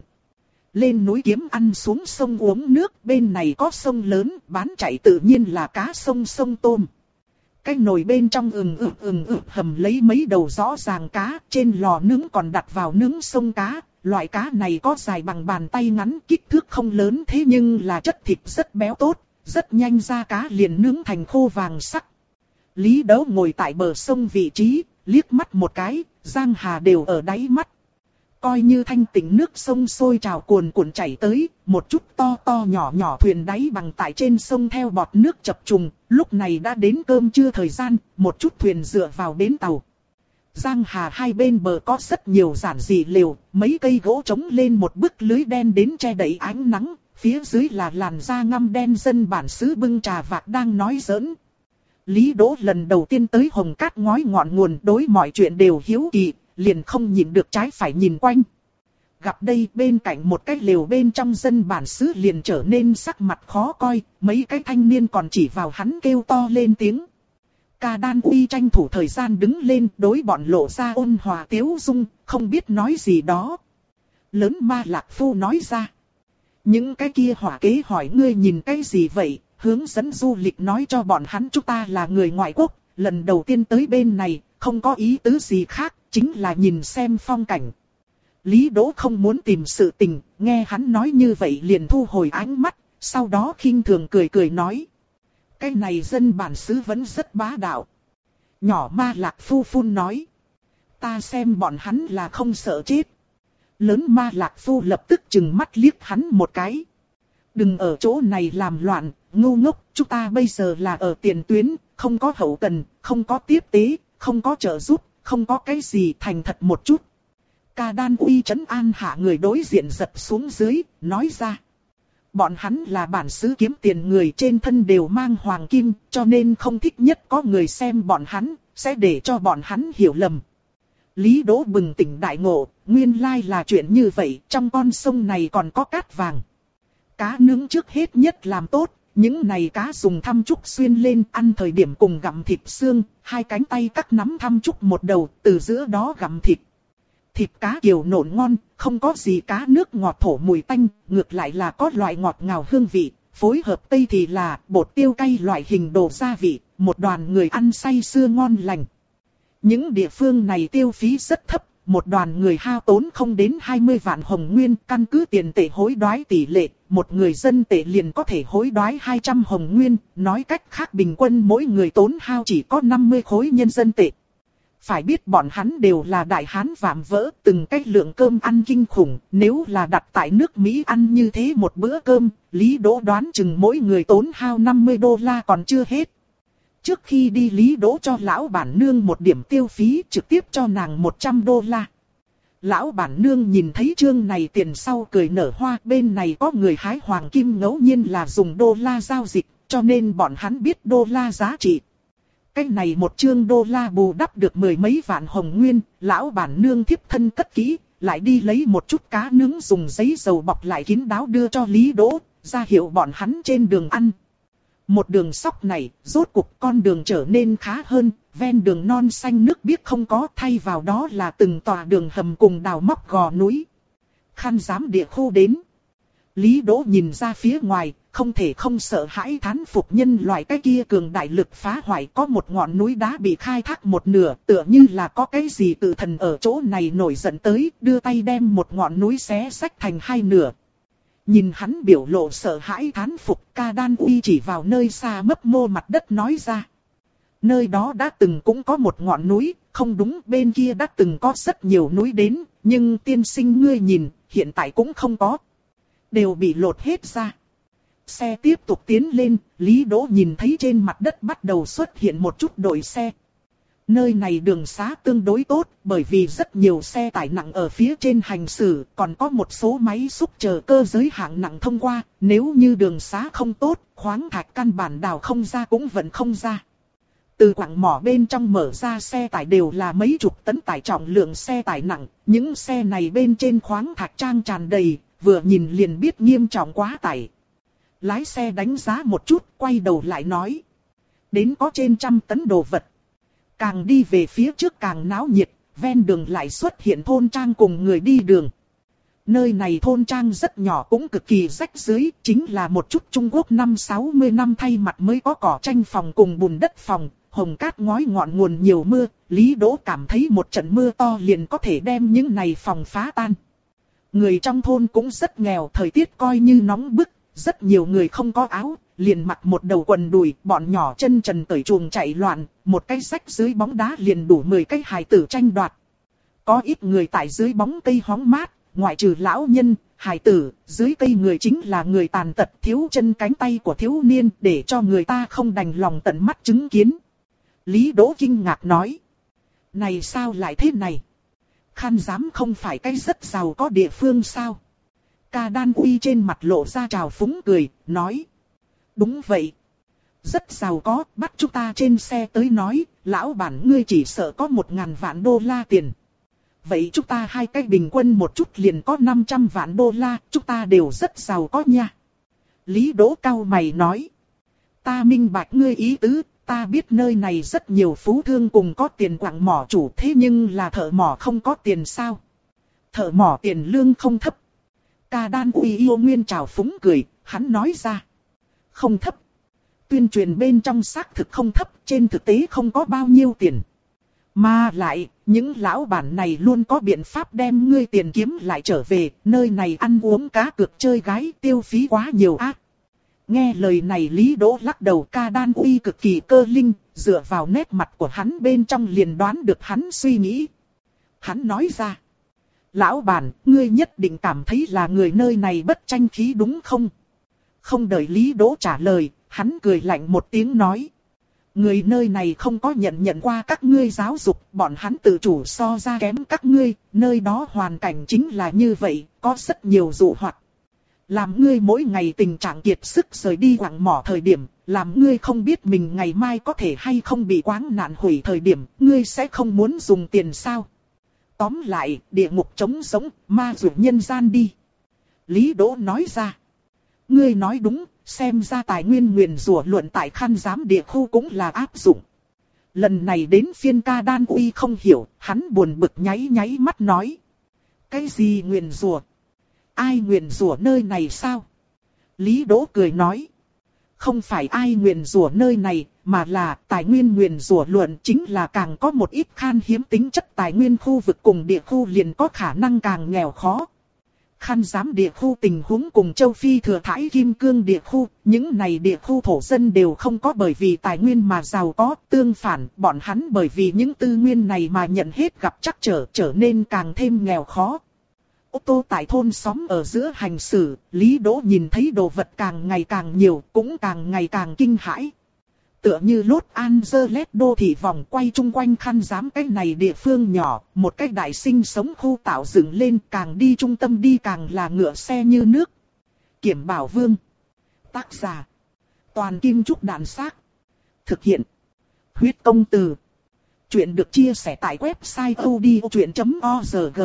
Lên núi kiếm ăn xuống sông uống nước, bên này có sông lớn, bán chạy tự nhiên là cá sông sông tôm. Cái nồi bên trong ừng ực ừng ực hầm lấy mấy đầu rõ ràng cá, trên lò nướng còn đặt vào nướng sông cá. Loại cá này có dài bằng bàn tay ngắn, kích thước không lớn thế nhưng là chất thịt rất béo tốt, rất nhanh ra cá liền nướng thành khô vàng sắc. Lý Đấu ngồi tại bờ sông vị trí, liếc mắt một cái, Giang Hà đều ở đáy mắt. Coi như thanh tịnh nước sông sôi trào cuồn cuộn chảy tới, một chút to to nhỏ nhỏ thuyền đáy bằng tại trên sông theo bọt nước chập trùng, lúc này đã đến cơm trưa thời gian, một chút thuyền dựa vào bến tàu. Giang Hà hai bên bờ có rất nhiều giản dị lều, mấy cây gỗ trống lên một bức lưới đen đến che đậy ánh nắng, phía dưới là làn da ngăm đen dân bản xứ bưng trà vạc đang nói giỡn. Lý Đỗ lần đầu tiên tới Hồng Cát ngói ngọn nguồn, đối mọi chuyện đều hiếu kỳ, liền không nhìn được trái phải nhìn quanh. Gặp đây bên cạnh một cái lều bên trong dân bản xứ liền trở nên sắc mặt khó coi, mấy cái thanh niên còn chỉ vào hắn kêu to lên tiếng. Ca Đan Uy tranh thủ thời gian đứng lên, đối bọn lộ ra ôn hòa tiếu dung, không biết nói gì đó. Lớn Ma Lạc Phu nói ra. Những cái kia hỏa kế hỏi ngươi nhìn cái gì vậy, hướng dẫn du lịch nói cho bọn hắn chúng ta là người ngoại quốc, lần đầu tiên tới bên này, không có ý tứ gì khác, chính là nhìn xem phong cảnh. Lý Đỗ không muốn tìm sự tình, nghe hắn nói như vậy liền thu hồi ánh mắt, sau đó khinh thường cười cười nói. Cái này dân bản xứ vẫn rất bá đạo. Nhỏ Ma Lạc Phu phun nói. Ta xem bọn hắn là không sợ chết. Lớn Ma Lạc Phu lập tức chừng mắt liếc hắn một cái. Đừng ở chỗ này làm loạn, ngu ngốc, chúng ta bây giờ là ở tiền tuyến, không có hậu cần, không có tiếp tế, không có trợ giúp, không có cái gì, thành thật một chút. Ca Đan Uy trấn an hạ người đối diện giật xuống dưới, nói ra. Bọn hắn là bản xứ kiếm tiền người, trên thân đều mang hoàng kim, cho nên không thích nhất có người xem bọn hắn, sẽ để cho bọn hắn hiểu lầm. Lý Đỗ bừng tỉnh đại ngộ, nguyên lai là chuyện như vậy, trong con sông này còn có cát vàng. Cá nướng trước hết nhất làm tốt, những này cá dùng thăm trúc xuyên lên, ăn thời điểm cùng gặm thịt xương, hai cánh tay cắt nắm thăm trúc một đầu, từ giữa đó gặm thịt. Thịt cá kiều nộn ngon, không có gì cá nước ngọt thổ mùi tanh, ngược lại là có loại ngọt ngào hương vị, phối hợp tây thì là bột tiêu cay loại hình đồ gia vị, một đoàn người ăn say sưa ngon lành. Những địa phương này tiêu phí rất thấp, một đoàn người hao tốn không đến hai mươi vạn hồng nguyên, căn cứ tiền tệ hối đoái tỷ lệ, một người dân tệ liền có thể hối đoái hai trăm hồng nguyên, nói cách khác bình quân mỗi người tốn hao chỉ có năm mươi khối nhân dân tệ. Phải biết bọn hắn đều là đại hán vạm vỡ, từng cái lượng cơm ăn kinh khủng, nếu là đặt tại nước Mỹ ăn như thế một bữa cơm, Lý Đỗ đoán chừng mỗi người tốn hao năm mươi đô la còn chưa hết. Trước khi đi Lý Đỗ cho lão bản nương một điểm tiêu phí, trực tiếp cho nàng một trăm đô la. Lão bản nương nhìn thấy chương này tiền sau cười nở hoa, bên này có người hái hoàng kim ngẫu nhiên là dùng đô la giao dịch, cho nên bọn hắn biết đô la giá trị. Cái này một chương đô la bù đắp được mười mấy vạn hồng nguyên, lão bản nương thiếp thân cất kỹ, lại đi lấy một chút cá nướng dùng giấy dầu bọc lại kín đáo đưa cho Lý Đỗ, ra hiệu bọn hắn trên đường ăn. Một đường sóc này, rốt cuộc con đường trở nên khá hơn, ven đường non xanh nước biếc không có, thay vào đó là từng tòa đường hầm cùng đào móc gò núi. Khăn giám địa khu đến. Lý Đỗ nhìn ra phía ngoài, không thể không sợ hãi thán phục nhân loại cái kia cường đại lực phá hoại, có một ngọn núi đá bị khai thác một nửa, tựa như là có cái gì tự thần ở chỗ này nổi giận tới, đưa tay đem một ngọn núi xé xách thành hai nửa. Nhìn hắn biểu lộ sợ hãi thán phục, Ca Đan Uy chỉ vào nơi xa mấp mô mặt đất nói ra. Nơi đó đã từng cũng có một ngọn núi, không đúng, bên kia đã từng có rất nhiều núi đến, nhưng tiên sinh ngươi nhìn, hiện tại cũng không có. Đều bị lột hết ra. Xe tiếp tục tiến lên, Lý Đỗ nhìn thấy trên mặt đất bắt đầu xuất hiện một chút đội xe. Nơi này đường xá tương đối tốt, bởi vì rất nhiều xe tải nặng ở phía trên hành xử, còn có một số máy xúc chờ cơ giới hạng nặng thông qua, nếu như đường xá không tốt, khoáng thạch căn bản đào không ra cũng vẫn không ra. Từ quặng mỏ bên trong mở ra xe tải đều là mấy chục tấn tải trọng lượng xe tải nặng, những xe này bên trên khoáng thạch trang tràn đầy, vừa nhìn liền biết nghiêm trọng quá tải. Lái xe đánh giá một chút, quay đầu lại nói. Đến có trên trăm tấn đồ vật. Càng đi về phía trước càng náo nhiệt, ven đường lại xuất hiện thôn trang cùng người đi đường. Nơi này thôn trang rất nhỏ cũng cực kỳ rách rưới, chính là một chút Trung Quốc năm sáu mươi năm thay mặt mới có cỏ tranh phòng cùng bùn đất phòng, Hồng Cát ngói ngọn nguồn nhiều mưa, Lý Đỗ cảm thấy một trận mưa to liền có thể đem những này phòng phá tan. Người trong thôn cũng rất nghèo, thời tiết coi như nóng bức, rất nhiều người không có áo, liền mặc một đầu quần đùi, bọn nhỏ chân trần cởi chuồng chạy loạn, một cái rách dưới bóng đá liền đủ mười cái hài tử tranh đoạt. Có ít người tại dưới bóng cây hóng mát, ngoại trừ lão nhân, hài tử, dưới cây người chính là người tàn tật thiếu chân cánh tay của thiếu niên để cho người ta không đành lòng tận mắt chứng kiến. Lý Đỗ kinh ngạc nói. Này sao lại thế này? Khan Giám không phải cái rất giàu có địa phương sao? Ca Đan Uy trên mặt lộ ra trào phúng cười, nói. Đúng vậy. Rất giàu có, bắt chúng ta trên xe tới nói, lão bản ngươi chỉ sợ có một ngàn vạn đô la tiền. Vậy chúng ta hai cái bình quân một chút liền có năm trăm vạn đô la, chúng ta đều rất giàu có nha. Lý Đỗ cau mày nói. Ta minh bạch ngươi ý tứ, ta biết nơi này rất nhiều phú thương cùng có tiền quặng mỏ chủ, thế nhưng là thợ mỏ không có tiền sao? Thợ mỏ tiền lương không thấp. Ca Đan Uy yêu nguyên trào phúng cười, hắn nói ra. Không thấp. Tuyên truyền bên trong xác thực không thấp, trên thực tế không có bao nhiêu tiền. Mà lại, những lão bản này luôn có biện pháp đem ngươi tiền kiếm lại trở về, nơi này ăn uống cá cược chơi gái tiêu phí quá nhiều ác. Nghe lời này Lý Đỗ lắc đầu. Ca Đan Uy cực kỳ cơ linh, dựa vào nét mặt của hắn bên trong liền đoán được hắn suy nghĩ. Hắn nói ra. Lão bản, ngươi nhất định cảm thấy là người nơi này bất tranh khí đúng không? Không đợi Lý Đỗ trả lời, hắn cười lạnh một tiếng nói. Người nơi này không có nhận nhận qua các ngươi giáo dục, bọn hắn tự chủ so ra kém các ngươi, nơi đó hoàn cảnh chính là như vậy, có rất nhiều dụ hoặc. Làm ngươi mỗi ngày tình trạng kiệt sức rời đi quặng mỏ thời điểm, làm ngươi không biết mình ngày mai có thể hay không bị quáng nạn hủy thời điểm, ngươi sẽ không muốn dùng tiền sao? Tóm lại, địa ngục trống sống, ma dụ nhân gian đi. Lý Đỗ nói ra. Ngươi nói đúng, xem ra tài nguyên nguyền rủa luận tại Khan Giám địa khu cũng là áp dụng. Lần này đến phiên Ca Đan Uy không hiểu, hắn buồn bực nháy nháy mắt nói. Cái gì nguyền rủa? Ai nguyền rủa nơi này sao? Lý Đỗ cười nói. Không phải ai nguyền rủa nơi này, mà là tài nguyên nguyền rủa luận chính là càng có một ít khan hiếm tính chất tài nguyên khu vực cùng địa khu liền có khả năng càng nghèo khó. Khan Giám địa khu tình huống cùng châu Phi thừa thãi kim cương địa khu, những này địa khu thổ dân đều không có bởi vì tài nguyên mà giàu có, tương phản, bọn hắn bởi vì những tư nguyên này mà nhận hết gặp trắc trở, trở nên càng thêm nghèo khó. Ô tô tại thôn xóm ở giữa hành xử, Lý Đỗ nhìn thấy đồ vật càng ngày càng nhiều, cũng càng ngày càng kinh hãi. Tựa như Los Angeles đô thị vòng quay chung quanh Khan Giám cái này địa phương nhỏ, một cái đại sinh sống khu tạo dựng lên, càng đi trung tâm đi càng là ngựa xe như nước. Kiểm Bảo Vương. Tác giả. Toàn Kim Trúc Đạn Xác. Thực hiện. Huyết Công Từ. Chuyện được chia sẻ tại website odchuyện chấm org.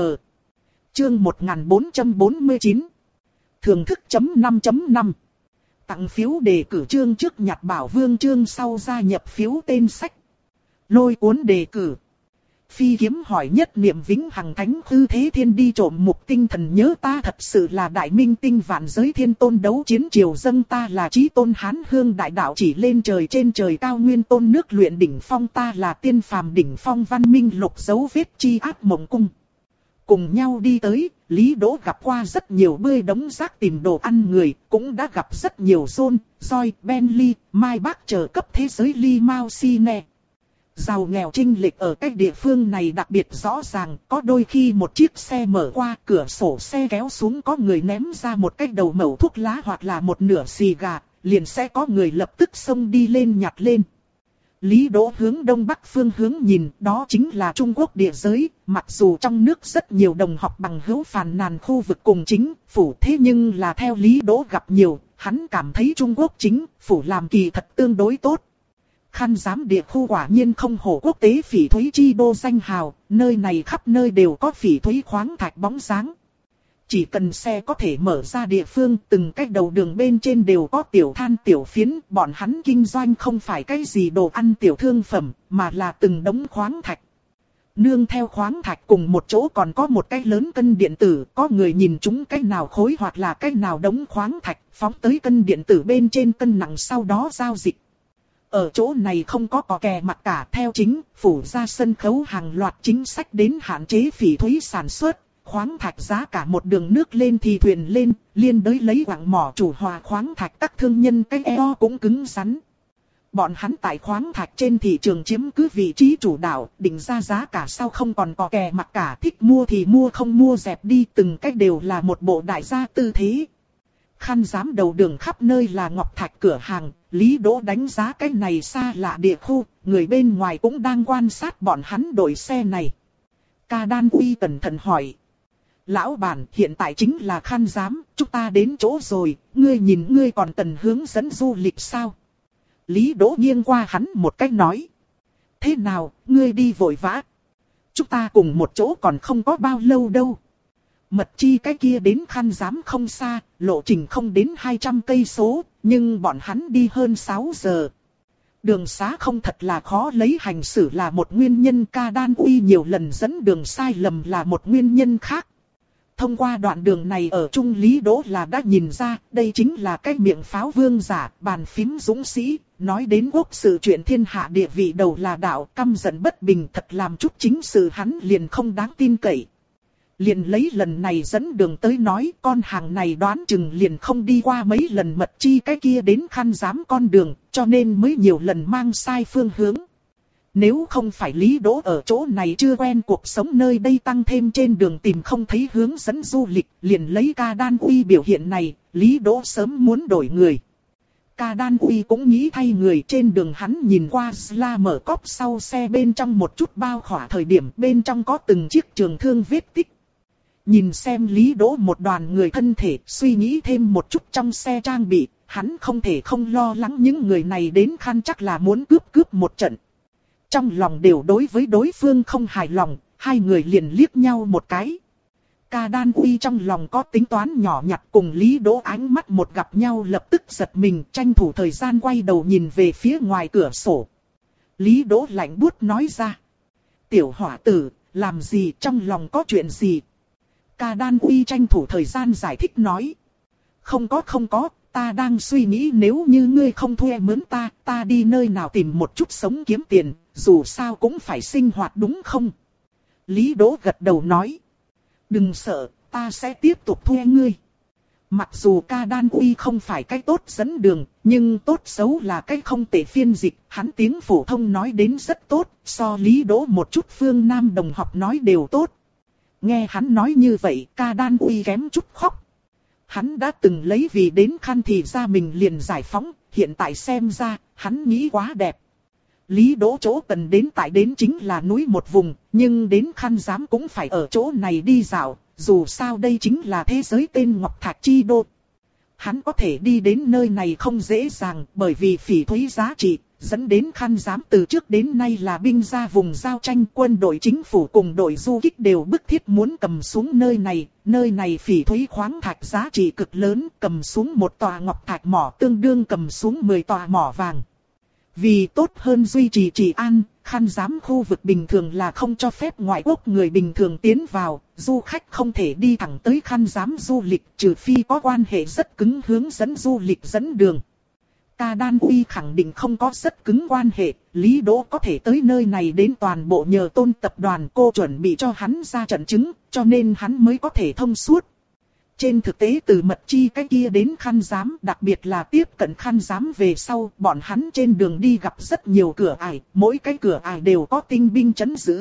Chương một nghìn bốn trăm bốn mươi chín. Thưởng thức chấm năm chấm năm. Tặng phiếu đề cử chương trước nhặt Bảo Vương chương sau gia nhập phiếu tên sách. Lôi cuốn đề cử. Phi kiếm hỏi nhất niệm vĩnh hằng thánh hư thế thiên đi trộm mục tinh thần nhớ ta thật sự là đại minh tinh vạn giới thiên tôn đấu chiến triều dâng ta là chí tôn hán hương đại đạo chỉ lên trời trên trời cao nguyên tôn nước luyện đỉnh phong ta là tiên phàm đỉnh phong văn minh lục dấu vết chi ác mộng cung. Cùng nhau đi tới, Lý Đỗ gặp qua rất nhiều bươi đống rác tìm đồ ăn người, cũng đã gặp rất nhiều John, Joy, Bentley, Mai Bác chờ cấp thế giới limousine. Giàu nghèo chênh lệch ở cái địa phương này đặc biệt rõ ràng, có đôi khi một chiếc xe mở qua cửa sổ xe kéo xuống có người ném ra một cái đầu mẩu thuốc lá hoặc là một nửa xì gà, liền sẽ có người lập tức xông đi lên nhặt lên. Lý Đỗ hướng đông bắc phương hướng nhìn, đó chính là Trung Quốc địa giới, mặc dù trong nước rất nhiều đồng học bằng hữu phàn nàn khu vực cùng chính phủ, thế nhưng là theo Lý Đỗ gặp nhiều, hắn cảm thấy Trung Quốc chính phủ làm kỳ thật tương đối tốt. Khan Giám địa khu quả nhiên không hổ quốc tế phỉ thúy chi đô danh hào, nơi này khắp nơi đều có phỉ thúy khoáng thạch bóng dáng. Chỉ cần xe có thể mở ra địa phương, từng cái đầu đường bên trên đều có tiểu than tiểu phiến, bọn hắn kinh doanh không phải cái gì đồ ăn tiểu thương phẩm, mà là từng đống khoáng thạch. Nương theo khoáng thạch cùng một chỗ còn có một cái lớn cân điện tử, có người nhìn chúng cái nào khối hoặc là cái nào đống khoáng thạch, phóng tới cân điện tử bên trên cân nặng sau đó giao dịch. Ở chỗ này không có cò kè mặt cả, theo chính phủ ra sân khấu hàng loạt chính sách đến hạn chế phỉ thúy sản xuất. Khoáng thạch giá cả một đường nước lên thì thuyền lên, liên đới lấy quặng mỏ chủ hòa khoáng thạch các thương nhân cái eo cũng cứng rắn. bọn hắn tại khoáng thạch trên thị trường chiếm cứ vị trí chủ đạo, định ra giá cả sao không còn có kè mặc cả, thích mua thì mua không mua dẹp đi, từng cách đều là một bộ đại gia tư thế. Khăn giám đầu đường khắp nơi là ngọc thạch cửa hàng, Lý Đỗ đánh giá cái này xa lạ địa khu, người bên ngoài cũng đang quan sát bọn hắn đổi xe này. Ca Đan Uy cẩn thận hỏi. Lão bản, hiện tại chính là khăn giám, chúng ta đến chỗ rồi, ngươi nhìn ngươi còn cần hướng dẫn du lịch sao? Lý Đỗ nghiêng qua hắn một cách nói. Thế nào, ngươi đi vội vã? Chúng ta cùng một chỗ còn không có bao lâu đâu. Mật chi cái kia đến khăn giám không xa, lộ trình không đến hai trăm cây số, nhưng bọn hắn đi hơn sáu giờ. Đường xá không thật là khó lấy hành xử là một nguyên nhân, Ca Đan Uy nhiều lần dẫn đường sai lầm là một nguyên nhân khác. Thông qua đoạn đường này ở Trung Lý Đỗ là đã nhìn ra, đây chính là cái miệng pháo vương giả, bàn phím dũng sĩ, nói đến quốc sự chuyện thiên hạ địa vị đầu là đạo, căm giận bất bình, thật làm chút chính sự hắn liền không đáng tin cậy. Liền lấy lần này dẫn đường tới nói, con hàng này đoán chừng liền không đi qua mấy lần mật chi cái kia đến khăn giám con đường, cho nên mới nhiều lần mang sai phương hướng. Nếu không phải Lý Đỗ ở chỗ này chưa quen cuộc sống nơi đây, tăng thêm trên đường tìm không thấy hướng dẫn du lịch, liền lấy Ca Đan Uy biểu hiện này, Lý Đỗ sớm muốn đổi người. Ca Đan Uy cũng nghĩ thay người, trên đường hắn nhìn qua Sla mở cốp sau xe bên trong một chút bao khỏa thời điểm bên trong có từng chiếc trường thương vết tích. Nhìn xem Lý Đỗ một đoàn người thân thể, suy nghĩ thêm một chút trong xe trang bị, hắn không thể không lo lắng những người này đến khăn chắc là muốn cướp cướp một trận. Trong lòng đều đối với đối phương không hài lòng, hai người liền liếc nhau một cái. Ca Đan Uy trong lòng có tính toán nhỏ nhặt, cùng Lý Đỗ ánh mắt một gặp nhau lập tức giật mình, tranh thủ thời gian quay đầu nhìn về phía ngoài cửa sổ. Lý Đỗ lạnh buốt nói ra. Tiểu hỏa tử, làm gì, trong lòng có chuyện gì? Ca Đan Uy tranh thủ thời gian giải thích nói. Không có không có, ta đang suy nghĩ nếu như ngươi không thuê mướn ta, ta đi nơi nào tìm một chút sống kiếm tiền, dù sao cũng phải sinh hoạt đúng không? Lý Đỗ gật đầu nói. Đừng sợ, ta sẽ tiếp tục thuê ngươi. Mặc dù Ca Đan Uy không phải cái tốt dẫn đường, nhưng tốt xấu là cái không tệ phiên dịch, hắn tiếng phổ thông nói đến rất tốt, so Lý Đỗ một chút phương Nam đồng học nói đều tốt. Nghe hắn nói như vậy, Ca Đan Uy kém chút khóc. Hắn đã từng lấy vì đến khăn thì ra mình liền giải phóng, hiện tại xem ra, hắn nghĩ quá đẹp. Lý Đỗ chỗ cần đến tại đến chính là núi một vùng, nhưng đến khăn giám cũng phải ở chỗ này đi dạo, dù sao đây chính là thế giới tên Ngọc Thạch Chi Đô. Hắn có thể đi đến nơi này không dễ dàng, bởi vì phỉ thúy giá trị, dẫn đến khăn giám từ trước đến nay là binh ra vùng giao tranh, quân đội chính phủ cùng đội du kích đều bức thiết muốn cầm xuống nơi này, nơi này phỉ thúy khoáng thạch giá trị cực lớn, cầm xuống một tòa ngọc thạch mỏ tương đương cầm xuống mười tòa mỏ vàng. Vì tốt hơn duy trì trị an, khăn giám khu vực bình thường là không cho phép ngoại quốc người bình thường tiến vào, du khách không thể đi thẳng tới khăn giám du lịch trừ phi có quan hệ rất cứng hướng dẫn du lịch dẫn đường. Ca Đan Uy khẳng định không có rất cứng quan hệ, Lý Đỗ có thể tới nơi này đến toàn bộ nhờ Tôn tập đoàn cô chuẩn bị cho hắn ra trận chứng, cho nên hắn mới có thể thông suốt. Trên thực tế từ mật chi cái kia đến khăn giám, đặc biệt là tiếp cận khăn giám về sau, bọn hắn trên đường đi gặp rất nhiều cửa ải, mỗi cái cửa ải đều có tinh binh trấn giữ.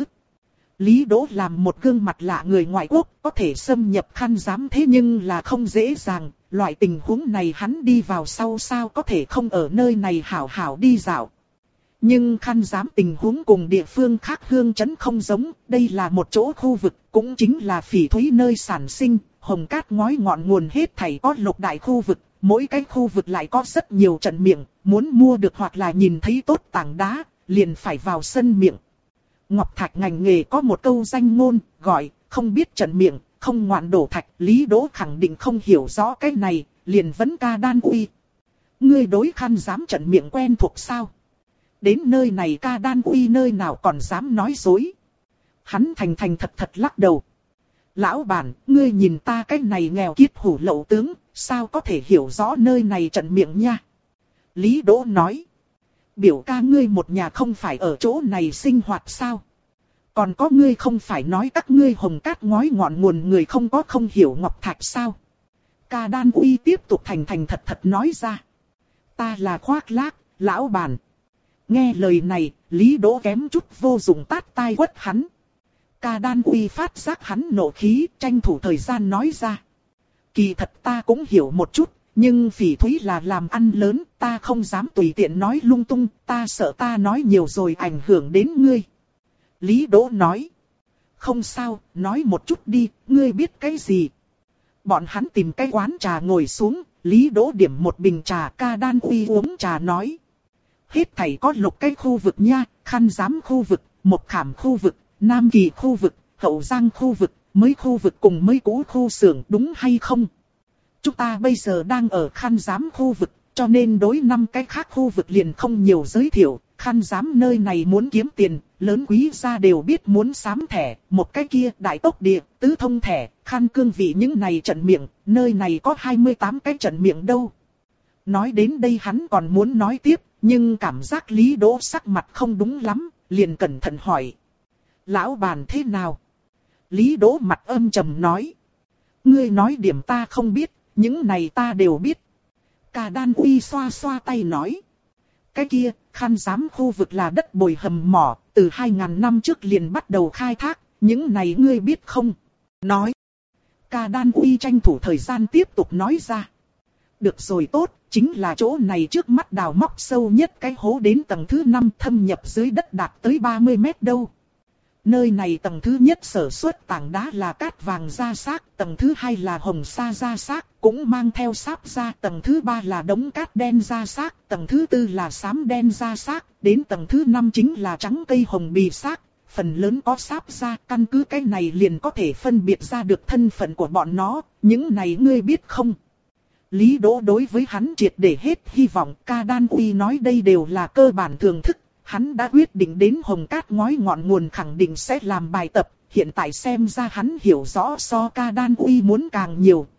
Lý Đỗ làm một gương mặt lạ người ngoại quốc, có thể xâm nhập khăn giám thế nhưng là không dễ dàng, loại tình huống này hắn đi vào sau sao có thể không ở nơi này hảo hảo đi dạo. Nhưng khăn giám tình huống cùng địa phương khác hương trấn không giống, đây là một chỗ khu vực, cũng chính là phỉ thúy nơi sản sinh, hồng cát ngói ngọn nguồn hết thảy có lục đại khu vực, mỗi cái khu vực lại có rất nhiều trận miệng, muốn mua được hoặc là nhìn thấy tốt tảng đá, liền phải vào sân miệng. Ngọc Thạch ngành nghề có một câu danh ngôn, gọi, không biết trận miệng, không ngoạn đổ thạch. Lý Đỗ khẳng định không hiểu rõ cái này, liền vấn Ca Đan Uy. Ngươi đối khăn giám trận miệng quen thuộc sao? Đến nơi này Ca Đan Uy nơi nào còn dám nói dối. Hắn thành thành thật thật lắc đầu. Lão bản, ngươi nhìn ta cái này nghèo kiết hủ lậu tướng, sao có thể hiểu rõ nơi này trận miệng nha? Lý Đỗ nói. Biểu ca ngươi một nhà không phải ở chỗ này sinh hoạt sao? Còn có ngươi không phải nói các ngươi hồng cát ngói ngọn nguồn người không có không hiểu ngọc thạch sao? Ca Đan Uy tiếp tục thành thành thật thật nói ra. Ta là khoác lác, lão bản. Nghe lời này, Lý Đỗ kém chút vô dụng tát tai quất hắn. Ca Đan Uy phát giác hắn nộ khí, tranh thủ thời gian nói ra. Kỳ thật ta cũng hiểu một chút, nhưng Phỉ Thúy là làm ăn lớn, ta không dám tùy tiện nói lung tung, ta sợ ta nói nhiều rồi ảnh hưởng đến ngươi. Lý Đỗ nói. Không sao, nói một chút đi, ngươi biết cái gì? Bọn hắn tìm cái quán trà ngồi xuống, Lý Đỗ điểm một bình trà, Ca Đan Uy uống trà nói. Hết thảy có lục cái khu vực nha, Khăn Giám khu vực, Mộc Khảm khu vực, Nam Kỳ khu vực, Hậu Giang khu vực, mới khu vực cùng mới cũ khu xưởng, đúng hay không? Chúng ta bây giờ đang ở Khăn Giám khu vực, cho nên đối năm cái khác khu vực liền không nhiều giới thiệu. Khăn Giám nơi này muốn kiếm tiền, lớn quý gia đều biết muốn sám thẻ, một cái kia đại tốc địa, tứ thông thẻ, Khăn Cương Vị những này trận miệng, nơi này có hai mươi tám cái trận miệng đâu. Nói đến đây hắn còn muốn nói tiếp, nhưng cảm giác Lý Đỗ sắc mặt không đúng lắm, liền cẩn thận hỏi. Lão bàn thế nào? Lý Đỗ mặt âm trầm nói. Ngươi nói điểm ta không biết, những này ta đều biết. Ca Đan Uy xoa xoa tay nói. Cái kia, Khăn Giám khu vực là đất bồi hầm mỏ, từ hai nghìn năm trước liền bắt đầu khai thác, những này ngươi biết không? Nói. Ca Đan Uy tranh thủ thời gian tiếp tục nói ra. Được rồi tốt, chính là chỗ này trước mắt đào móc sâu nhất cái hố đến tầng thứ năm thâm nhập dưới đất đạt tới ba mươi mét đâu. Nơi này tầng thứ nhất sở xuất tảng đá là cát vàng da xác, tầng thứ hai là hồng sa da xác, cũng mang theo sáp da, tầng thứ ba là đống cát đen da xác, tầng thứ tư là xám đen da xác, đến tầng thứ năm chính là trắng cây hồng bì xác, phần lớn có sáp da, căn cứ cái này liền có thể phân biệt ra được thân phận của bọn nó, những này ngươi biết không? Lý Đỗ đối với hắn triệt để hết hy vọng, Ca Đan Uy nói đây đều là cơ bản thường thức. Hắn đã quyết định đến Hồng Cát ngói ngọn nguồn khẳng định sẽ làm bài tập, hiện tại xem ra hắn hiểu rõ so Ca Đan Uy muốn càng nhiều,